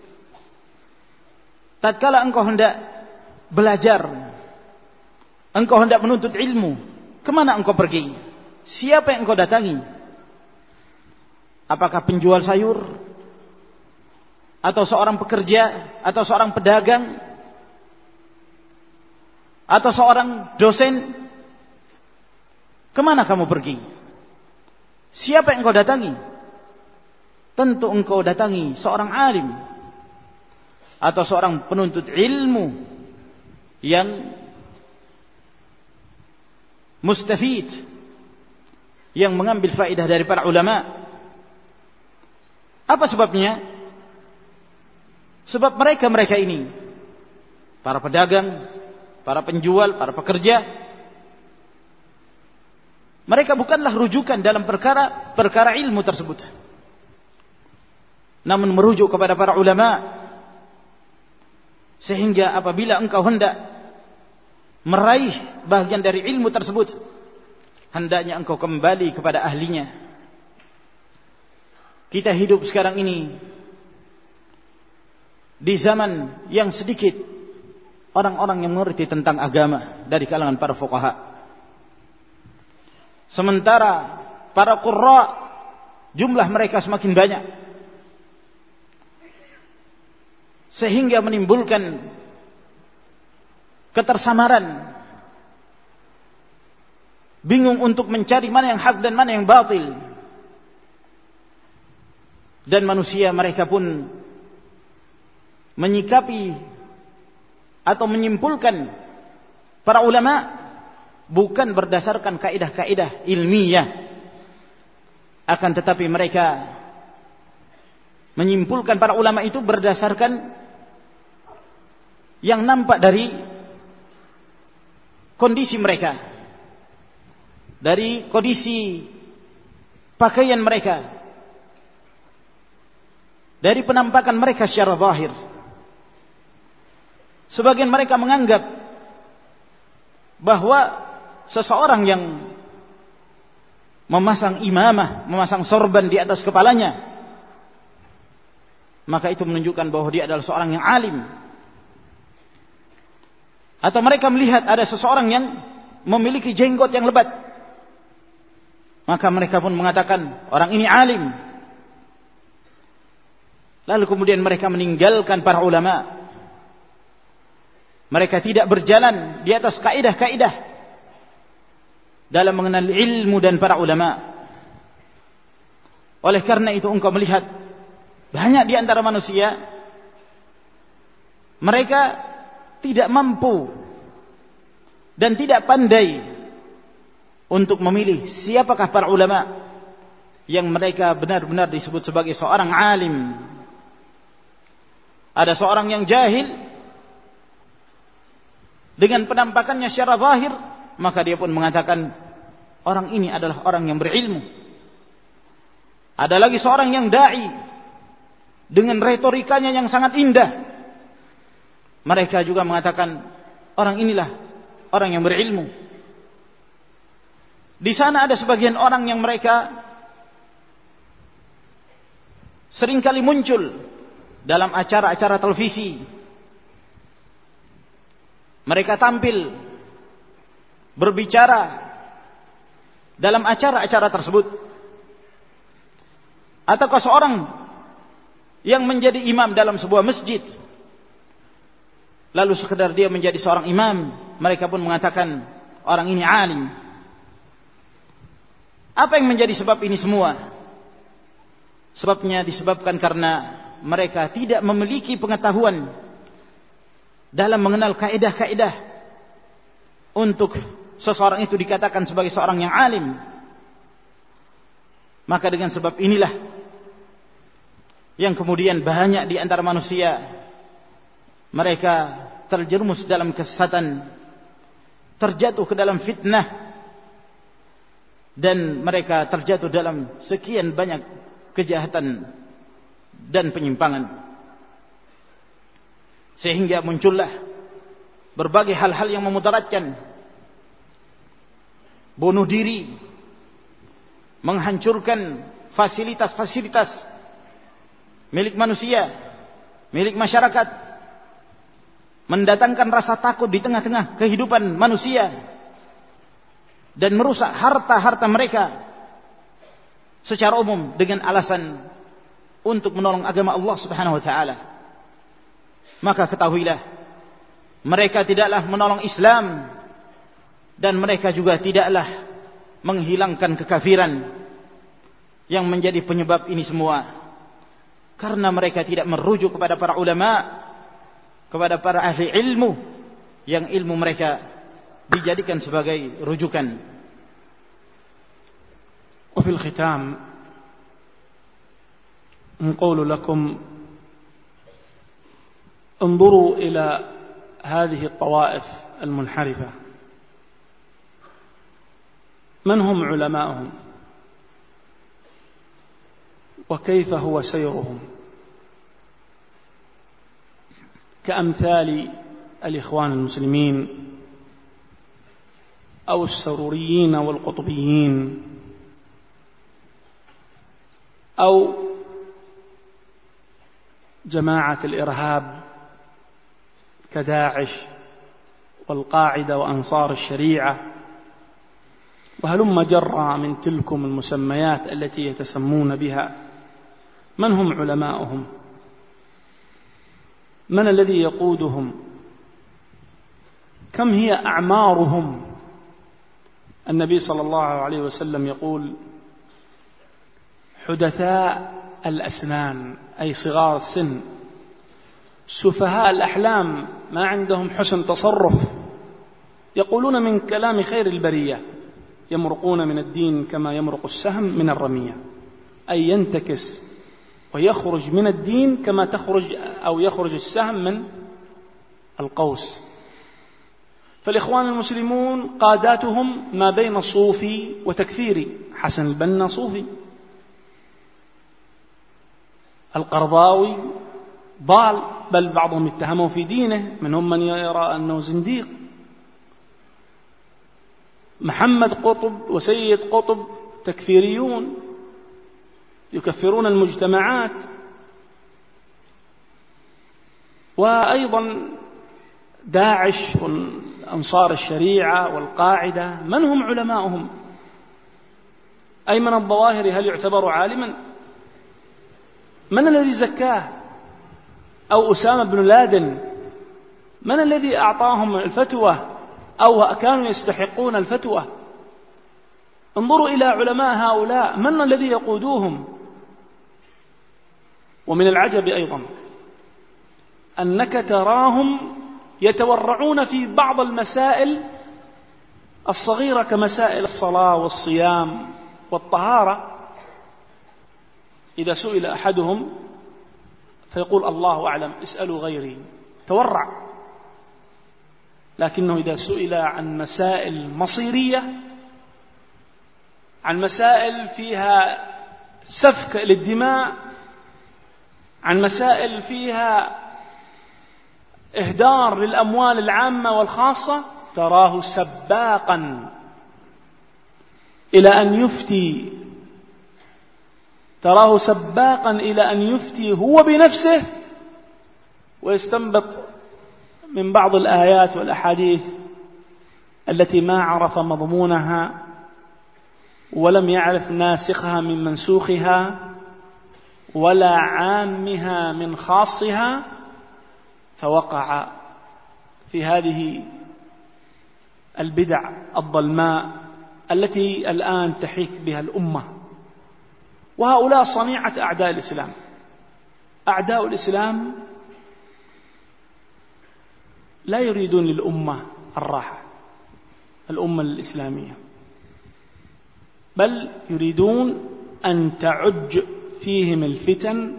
tatkala engkau hendak belajar, engkau hendak menuntut ilmu, kemana engkau pergi? Siapa yang engkau datangi? Apakah penjual sayur? Atau seorang pekerja? Atau seorang pedagang? Atau seorang dosen? Kemana kamu pergi? Siapa yang engkau datangi? Tentu engkau datangi seorang alim atau seorang penuntut ilmu yang mustafid, yang mengambil faedah dari para ulama. Apa sebabnya? Sebab mereka-mereka ini, para pedagang, para penjual, para pekerja, mereka bukanlah rujukan dalam perkara perkara ilmu tersebut, namun merujuk kepada para ulama. Sehingga apabila engkau hendak meraih bagian dari ilmu tersebut, hendaknya engkau kembali kepada ahlinya. Kita hidup sekarang ini di zaman yang sedikit orang-orang yang mengerti tentang agama dari kalangan para fuqaha. Sementara para qurra jumlah mereka semakin banyak, sehingga menimbulkan ketersamaran, bingung untuk mencari mana yang hak dan mana yang batil. Dan manusia mereka pun menyikapi atau menyimpulkan para ulama bukan berdasarkan kaidah-kaidah ilmiah, akan tetapi mereka menyimpulkan para ulama itu berdasarkan yang nampak dari kondisi mereka, dari kondisi pakaian mereka, dari penampakan mereka secara zahir. Sebagian mereka menganggap bahwa seseorang yang memasang imamah, memasang sorban di atas kepalanya, maka itu menunjukkan bahwa dia adalah seorang yang alim. Atau mereka melihat ada seseorang yang memiliki jenggot yang lebat, maka mereka pun mengatakan orang ini alim. Lalu kemudian mereka meninggalkan para ulama. Mereka tidak berjalan di atas kaidah-kaidah dalam mengenal ilmu dan para ulama. Oleh karena itu engkau melihat banyak di antara manusia, mereka tidak mampu dan tidak pandai untuk memilih siapakah para ulama yang mereka benar-benar disebut sebagai seorang alim. Ada seorang yang jahil dengan penampakannya secara zahir, maka dia pun mengatakan orang ini adalah orang yang berilmu. Ada lagi seorang yang dai dengan retorikanya yang sangat indah, mereka juga mengatakan orang inilah orang yang berilmu. Di sana ada sebagian orang yang mereka seringkali muncul dalam acara-acara televisi. Mereka tampil berbicara dalam acara-acara tersebut. Ataukah seorang yang menjadi imam dalam sebuah masjid, lalu sekedar dia menjadi seorang imam, mereka pun mengatakan orang ini alim. Apa yang menjadi sebab ini semua? Sebabnya disebabkan karena mereka tidak memiliki pengetahuan dalam mengenal kaidah-kaidah untuk seseorang itu dikatakan sebagai seorang yang alim. Maka dengan sebab inilah yang kemudian banyak di antara manusia mereka terjerumus dalam kesesatan, terjatuh ke dalam fitnah, dan mereka terjatuh dalam sekian banyak kejahatan dan penyimpangan, sehingga muncullah berbagai hal-hal yang memudaratkan, bunuh diri, menghancurkan fasilitas-fasilitas milik manusia, milik masyarakat, mendatangkan rasa takut di tengah-tengah kehidupan manusia, dan merusak harta-harta mereka secara umum dengan alasan untuk menolong agama Allah Subhanahu wa taala. Maka ketahuilah, mereka tidaklah menolong Islam, dan mereka juga tidaklah menghilangkan kekafiran yang menjadi penyebab ini semua, karena mereka tidak merujuk kepada para ulama, kepada para ahli ilmu yang ilmu mereka dijadikan sebagai rujukan. وفي الختام نقول لكم انظروا إلى هذه الطوائف المنحرفة، من هم علماؤهم وكيف هو سيرهم، كأمثال الإخوان المسلمين أو السروريين والقطبيين أو جماعة الإرهاب كداعش والقاعدة وأنصار الشريعة وهلم جرى من تلكم المسميات التي يتسمون بها. من هم علماؤهم؟ من الذي يقودهم؟ كم هي أعمارهم؟ النبي صلى الله عليه وسلم يقول حدثاء الأسنان، أي صغار السن، سفهاء الأحلام، ما عندهم حسن تصرف، يقولون من كلام خير البرية، يمرقون من الدين كما يمرق السهم من الرمية، أي ينتكس ويخرج من الدين كما تخرج أو يخرج السهم من القوس. فالإخوان المسلمون قاداتهم ما بين صوفي وتكفيري، حسن البنا صوفي، القرضاوي ضال، بل بعضهم اتهموا في دينه، منهم من يرى أنه زنديق. محمد قطب وسيد قطب تكفيريون يكفرون المجتمعات. وأيضا داعش وأنصار الشريعة والقاعدة، من هم علماؤهم؟ أيمن الظواهري هل يعتبر عالما؟ من الذي زكاه؟ أو أسامة بن لادن من الذي أعطاهم الفتوى أو كانوا يستحقون الفتوى؟ انظروا إلى علماء هؤلاء، من الذي يقودوهم؟ ومن العجب أيضا أنك تراهم يتورعون في بعض المسائل الصغيرة كمسائل الصلاة والصيام والطهارة. إذا سئل أحدهم فيقول الله أعلم، اسألوا غيري، تورع. لكنه إذا سئل عن مسائل مصيرية، عن مسائل فيها سفك للدماء، عن مسائل فيها إهدار للأموال العامة والخاصة، تراه سباقا إلى أن يفتي، تراه سباقا إلى أن يفتي هو بنفسه ويستنبط من بعض الآيات والأحاديث التي ما عرف مضمونها ولم يعرف ناسخها من منسوخها ولا عامها من خاصها، فوقع في هذه البدع الظلماء التي الآن تحيك بها الأمة. وهؤلاء صنيعة أعداء الإسلام، أعداء الإسلام لا يريدون للأمة الراحة، الأمة الإسلامية، بل يريدون أن تعج فيهم الفتن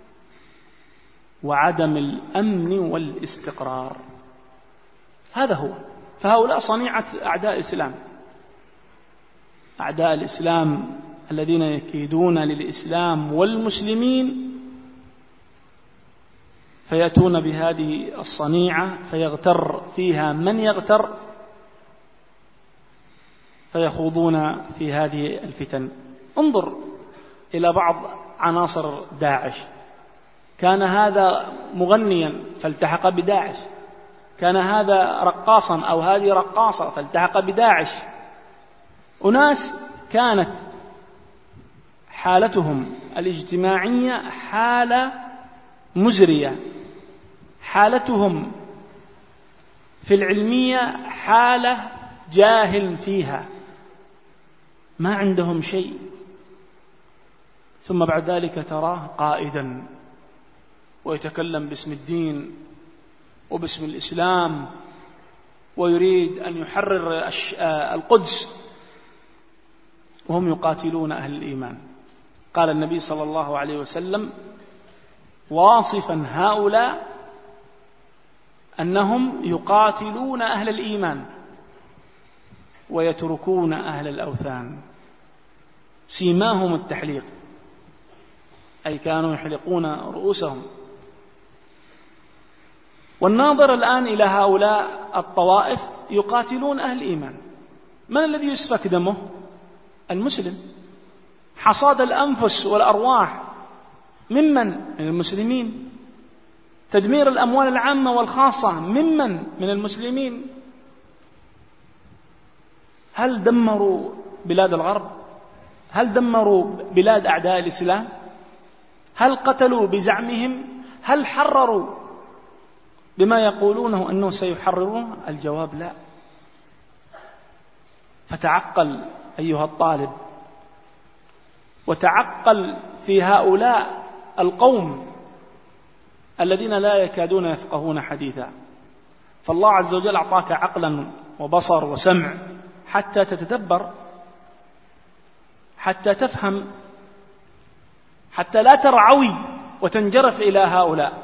وعدم الأمن والاستقرار. هذا هو. فهؤلاء صنيعة أعداء الإسلام، أعداء الإسلام الذين يكيدون للإسلام والمسلمين، فيأتون بهذه الصنيعة فيغتر فيها من يغتر، فيخوضون في هذه الفتن. انظر إلى بعض عناصر داعش، كان هذا مغنيا فالتحق بداعش، كان هذا رقاصا أو هذه رقاصة فالتحق بداعش. أناس كانت حالتهم الاجتماعية حالة مزرية، حالتهم في العلمية حالة جاهل فيها، ما عندهم شيء، ثم بعد ذلك تراه قائدا ويتكلم باسم الدين وباسم الإسلام ويريد أن يحرر القدس وهم يقاتلون أهل الإيمان. قال النبي صلى الله عليه وسلم واصفا هؤلاء أنهم يقاتلون أهل الإيمان ويتركون أهل الأوثان، سيماهم التحليق، أي كانوا يحلقون رؤوسهم. والناظر الآن إلى هؤلاء الطوائف يقاتلون أهل الإيمان، من الذي يسفك دمه؟ المسلم. حصاد الأنفس والأرواح ممن؟ من المسلمين. تدمير الأموال العامة والخاصة ممن؟ من المسلمين. هل دمروا بلاد الغرب؟ هل دمروا بلاد أعداء الإسلام؟ هل قتلوا بزعمهم؟ هل حرروا بما يقولونه أنه سيحررون؟ الجواب لا. فتعقل أيها الطالب، وتعقل في هؤلاء القوم الذين لا يكادون يفقهون حديثا. فالله عز وجل أعطاك عقلا وبصر وسمع حتى تتدبر، حتى تفهم، حتى لا ترعوي وتنجرف إلى هؤلاء.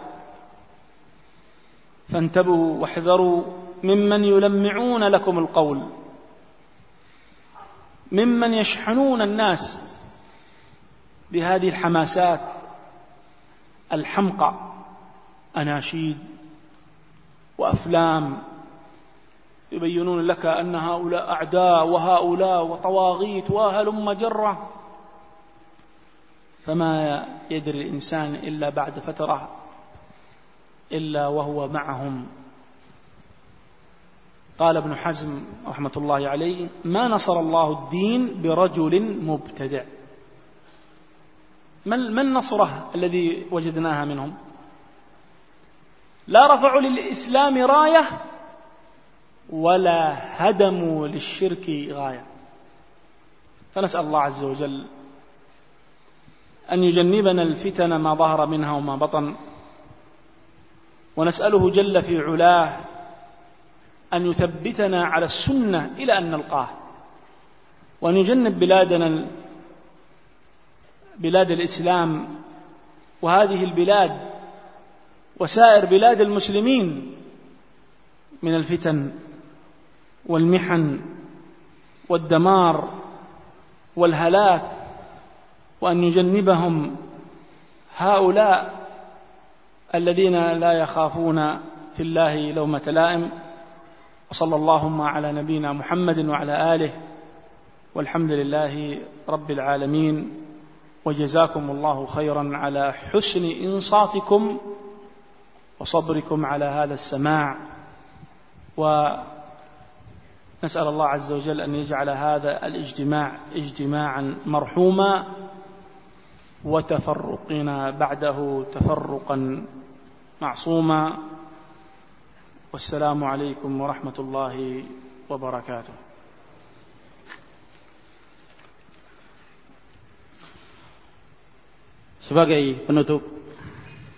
فانتبهوا واحذروا ممن يلمعون لكم القول، ممن يشحنون الناس بهذه الحماسات الحمقى، أناشيد وأفلام يبينون لك أن هؤلاء أعداء وهؤلاء وطواغيت وهلم جرة، فما يدري الإنسان إلا بعد فترة إلا وهو معهم. قال ابن حزم رحمة الله عليه ما نصر الله الدين برجل مبتدع. من نصره الذي وجدناها منهم؟ لا رفعوا للإسلام راية ولا هدموا للشرك غاية. فنسأل الله عز وجل أن يجنبنا الفتن ما ظهر منها وما بطن، ونسأله جل في علاه أن يثبتنا على السنة إلى أن نلقاه، وأن يجنب بلادنا بلاد الإسلام وهذه البلاد وسائر بلاد المسلمين من الفتن والمحن والدمار والهلاك، وأن يجنبهم هؤلاء الذين لا يخافون في الله لومة لائم. وصلى اللهم على نبينا محمد وعلى آله، والحمد لله رب العالمين. وجزاكم الله خيرا على حسن إنصاتكم وصبركم على هذا السماع، ونسأل الله عز وجل أن يجعل هذا الاجتماع اجتماعا مرحوما، وتفرقنا بعده تفرقا معصوما. والسلام عليكم ورحمة الله وبركاته. Sebagai penutup,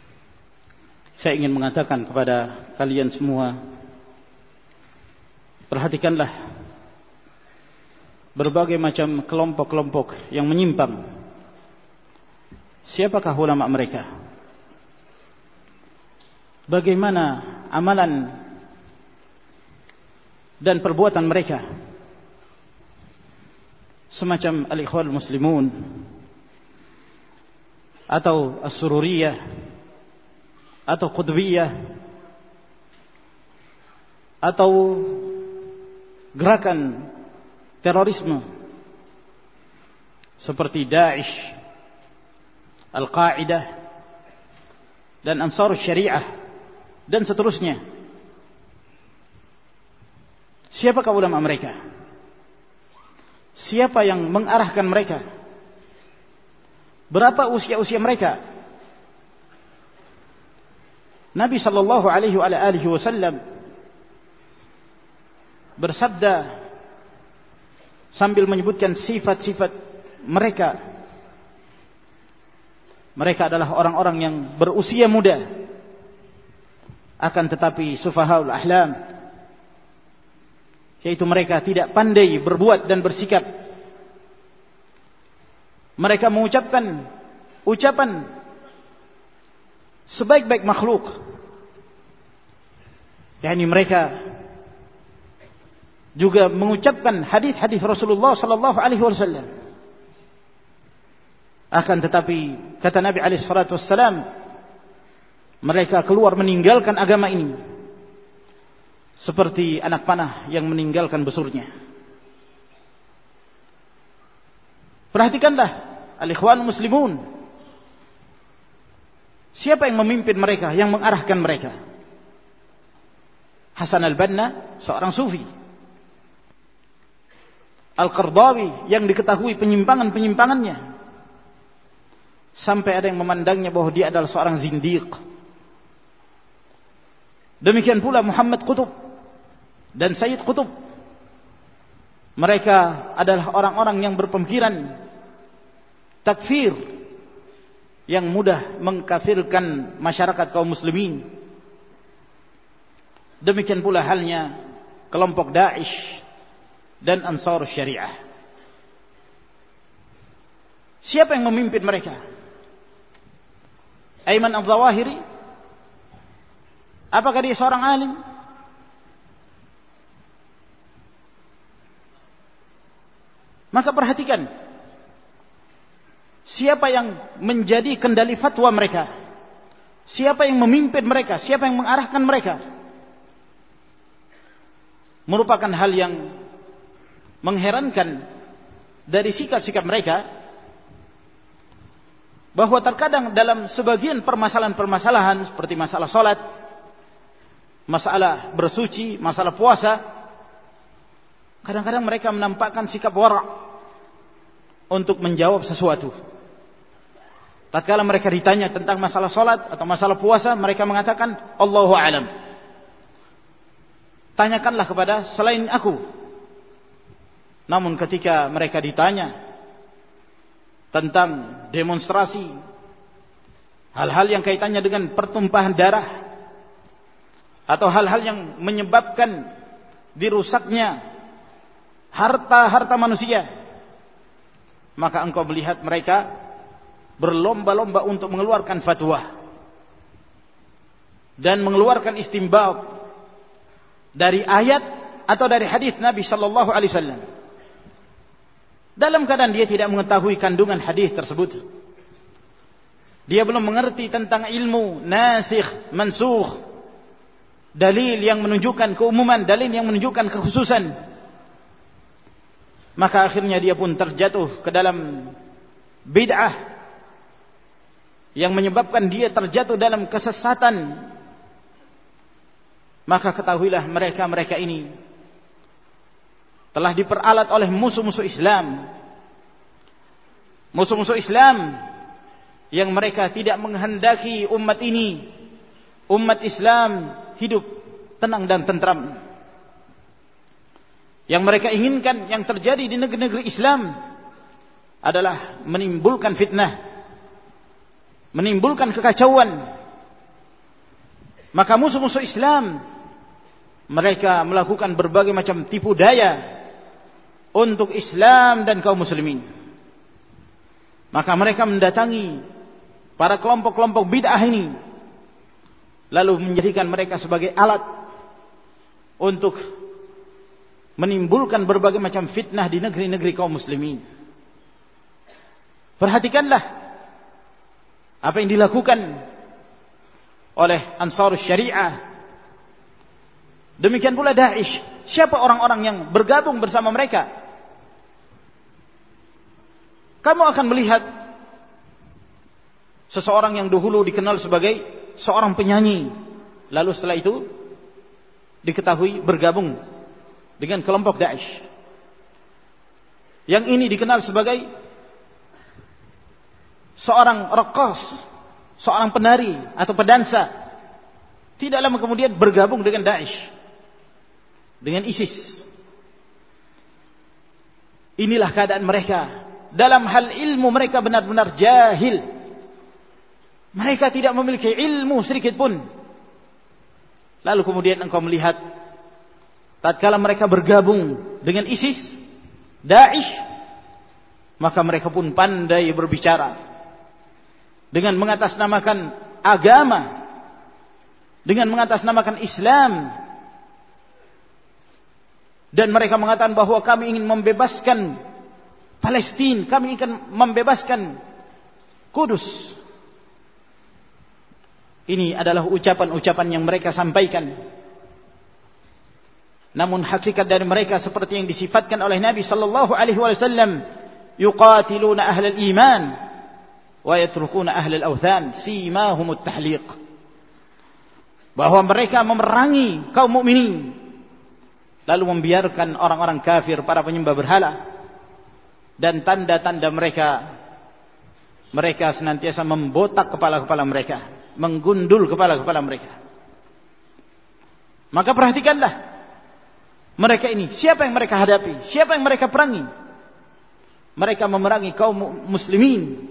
saya ingin mengatakan kepada kalian semua, perhatikanlah berbagai macam kelompok-kelompok yang menyimpang. Siapakah ulama mereka? Bagaimana amalan dan perbuatan mereka? Semacam al-Ikhwan Muslimun atau As-Sururiyah atau Qutbiyah atau gerakan terorisme seperti Daesh, Al-Qaeda dan Ansar Syariah dan seterusnya. Siapakah ulama mereka? Siapa yang mengarahkan mereka? Berapa usia-usia mereka? Nabi sallallahu alaihi wasallam bersabda sambil menyebutkan sifat-sifat mereka. Mereka adalah orang-orang yang berusia muda, akan tetapi sufahaul ahlam, yaitu mereka tidak pandai berbuat dan bersikap. Mereka mengucapkan ucapan sebaik-baik makhluk, yakni mereka juga mengucapkan hadis-hadis Rasulullah sallallahu alaihi wasallam. Akan tetapi kata Nabi alaihi salatu wassalam, mereka keluar meninggalkan agama ini seperti anak panah yang meninggalkan busurnya. Perhatikanlah al-Ikhwan Muslimun. Siapa yang memimpin mereka, yang mengarahkan mereka? Hasan al-Banna, seorang sufi. Al-Qardawi, yang diketahui penyimpangan-penyimpangannya, sampai ada yang memandangnya bahwa dia adalah seorang zindiq. Demikian pula Muhammad Qutb dan Sayyid Qutb. Mereka adalah orang-orang yang berpemikiran takfir, yang mudah mengkafirkan masyarakat kaum muslimin. Demikian pula halnya kelompok Daesh dan Ansar Syariah. Siapa yang memimpin mereka? Ayman al-Zawahiri? Apakah dia seorang alim? Maka perhatikan, siapa yang menjadi kendali fatwa mereka? Siapa yang memimpin mereka? Siapa yang mengarahkan mereka? Merupakan hal yang mengherankan dari sikap-sikap mereka, bahwa terkadang dalam sebagian permasalahan-permasalahan seperti masalah salat, masalah bersuci, masalah puasa, kadang-kadang mereka menampakkan sikap wara' untuk menjawab sesuatu. Tatkala mereka ditanya tentang masalah salat atau masalah puasa, mereka mengatakan Allahu a'lam. Tanyakanlah kepada selain aku. Namun ketika mereka ditanya tentang demonstrasi, hal-hal yang kaitannya dengan pertumpahan darah, atau hal-hal yang menyebabkan dirusaknya harta-harta manusia, maka engkau melihat mereka berlomba-lomba untuk mengeluarkan fatwa dan mengeluarkan istinbat dari ayat atau dari hadis Nabi sallallahu alaihi wasallam, dalam keadaan dia tidak mengetahui kandungan hadis tersebut. Dia belum mengerti tentang ilmu nasikh mansukh, dalil yang menunjukkan keumuman, dalil yang menunjukkan kekhususan. Maka akhirnya dia pun terjatuh ke dalam bid'ah yang menyebabkan dia terjatuh dalam kesesatan. Maka ketahuilah mereka-mereka ini telah diperalat oleh musuh-musuh Islam. Musuh-musuh Islam yang mereka tidak menghendaki umat ini, umat Islam, hidup tenang dan tentram. Yang mereka inginkan yang terjadi di negeri-negeri Islam adalah menimbulkan fitnah, menimbulkan kekacauan, Maka musuh-musuh Islam mereka melakukan berbagai macam tipu daya untuk Islam dan kaum muslimin. Maka mereka mendatangi para kelompok-kelompok bid'ah ini, lalu menjadikan mereka sebagai alat untuk menimbulkan berbagai macam fitnah di negeri-negeri kaum muslimin. Perhatikanlah apa yang dilakukan oleh Ansarus Syariah. Demikian pula Daesh. Siapa orang-orang yang bergabung bersama mereka? Kamu akan melihat seseorang yang dahulu dikenal sebagai seorang penyanyi, lalu setelah itu diketahui bergabung dengan kelompok Daesh. Yang ini dikenal sebagai seorang raqqas, seorang penari atau pedansa, tidak lama kemudian bergabung dengan Daesh, dengan ISIS. Inilah keadaan mereka. Dalam hal ilmu mereka benar-benar jahil. Mereka tidak memiliki ilmu sedikit pun. Lalu kemudian engkau melihat tatkala mereka bergabung dengan ISIS, Daesh, maka mereka pun pandai berbicara dengan mengatasnamakan agama, dengan mengatasnamakan Islam, dan mereka mengatakan bahwa kami ingin membebaskan Palestina, kami ingin membebaskan Kudus. Ini adalah ucapan-ucapan yang mereka sampaikan. Namun hakikat dari mereka seperti yang disifatkan oleh Nabi sallallahu alaihi wasallam, yuqatiluna ahlal iman wa yatrukuna ahlal awthan, simahumut tahliq. Bahwa mereka memerangi kaum mukminin, lalu membiarkan orang-orang kafir, para penyembah berhala. Dan tanda-tanda mereka, mereka senantiasa membotak kepala-kepala mereka, menggundul kepala-kepala mereka. Maka perhatikanlah mereka ini, siapa yang mereka hadapi, siapa yang mereka perangi. Mereka memerangi kaum muslimin.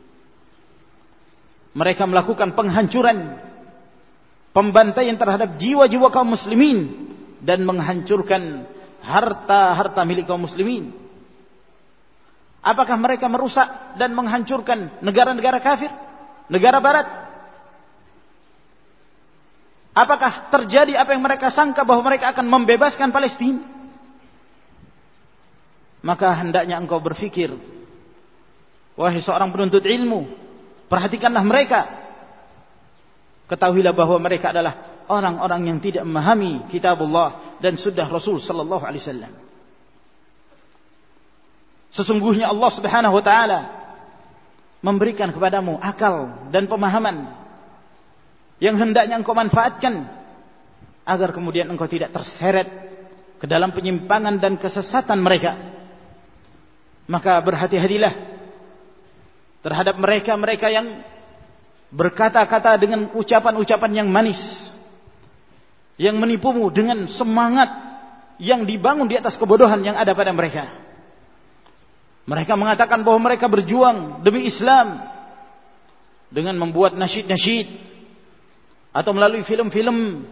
Mereka melakukan penghancuran, pembantaian terhadap jiwa-jiwa kaum muslimin, dan menghancurkan harta-harta milik kaum muslimin. Apakah mereka merusak dan menghancurkan negara-negara kafir, negara barat? Apakah terjadi apa yang mereka sangka, bahwa mereka akan membebaskan Palestina? Maka hendaknya engkau berfikir, wahai seorang penuntut ilmu, perhatikanlah mereka. Ketahuilah bahwa mereka adalah orang-orang yang tidak memahami kitabullah dan sunnah Rasul sallallahu alaihi wasallam. Sesungguhnya Allah Subhanahu wa taala memberikan kepadamu akal dan pemahaman yang hendaknya engkau manfaatkan agar kemudian engkau tidak terseret ke dalam penyimpangan dan kesesatan mereka. Maka berhati-hatilah terhadap mereka-mereka yang berkata-kata dengan ucapan-ucapan yang manis, yang menipumu dengan semangat yang dibangun di atas kebodohan yang ada pada mereka. Mereka mengatakan bahwa mereka berjuang demi Islam dengan membuat nasyid-nasyid atau melalui film-film.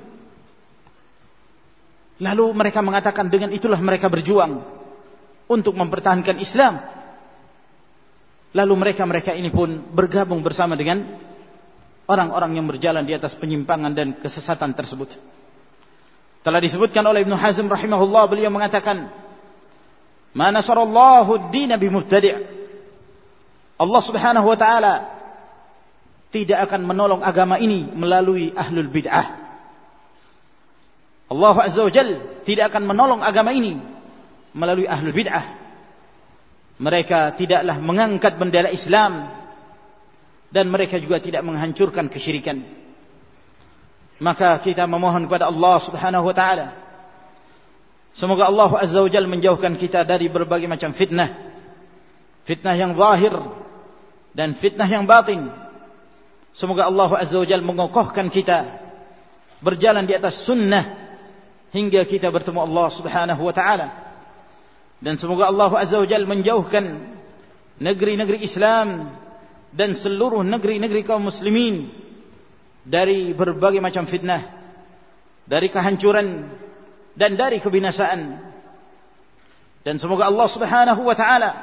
Lalu mereka mengatakan dengan itulah mereka berjuang untuk mempertahankan Islam. Lalu mereka-mereka ini pun bergabung bersama dengan orang-orang yang berjalan di atas penyimpangan dan kesesatan tersebut. Telah disebutkan oleh Ibnu Hazm rahimahullah, beliau mengatakan, ma nasarallahu ad-din bimubtadi'. Allah Subhanahu wa taala tidak akan menolong agama ini melalui ahlul bid'ah. Allah Azza wa Jalla tidak akan menolong agama ini melalui ahlul bid'ah. Mereka tidaklah mengangkat bendera Islam, dan mereka juga tidak menghancurkan kesyirikan. Maka kita memohon kepada Allah Subhanahu wa taala, semoga Allah Azza wa Jalla menjauhkan kita dari berbagai macam fitnah. Fitnah yang zahir dan fitnah yang batin. Semoga Allah Azza wa Jalla mengokohkan kita berjalan di atas sunnah hingga kita bertemu Allah Subhanahu wa taala. Dan semoga Allah Azza wa Jalla menjauhkan negeri-negeri Islam dan seluruh negeri-negeri kaum muslimin dari berbagai macam fitnah, dari kehancuran dan dari kebinasaan. Dan semoga Allah Subhanahu wa taala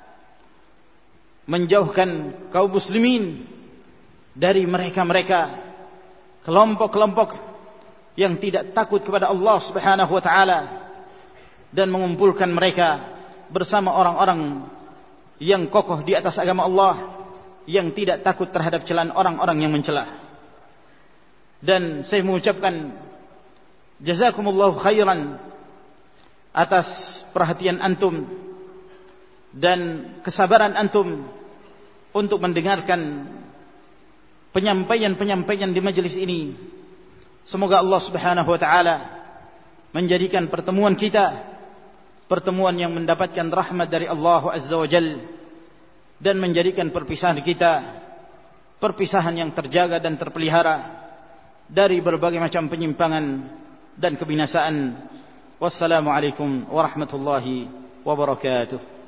menjauhkan kaum muslimin dari mereka-mereka, kelompok-kelompok yang tidak takut kepada Allah Subhanahu wa taala, dan mengumpulkan mereka bersama orang-orang yang kokoh di atas agama Allah, yang tidak takut terhadap celaan orang-orang yang mencela. Dan saya mengucapkan jazakumullahu khairan atas perhatian antum dan kesabaran antum untuk mendengarkan penyampaian-penyampaian di majelis ini. Semoga Allah Subhanahu wa taala menjadikan pertemuan kita pertemuan yang mendapatkan rahmat dari Allah Azza wa Jalla, dan menjadikan perpisahan kita perpisahan yang terjaga dan terpelihara dari berbagai macam penyimpangan dan kebinasaan. Wassalamualaikum warahmatullahi wabarakatuh.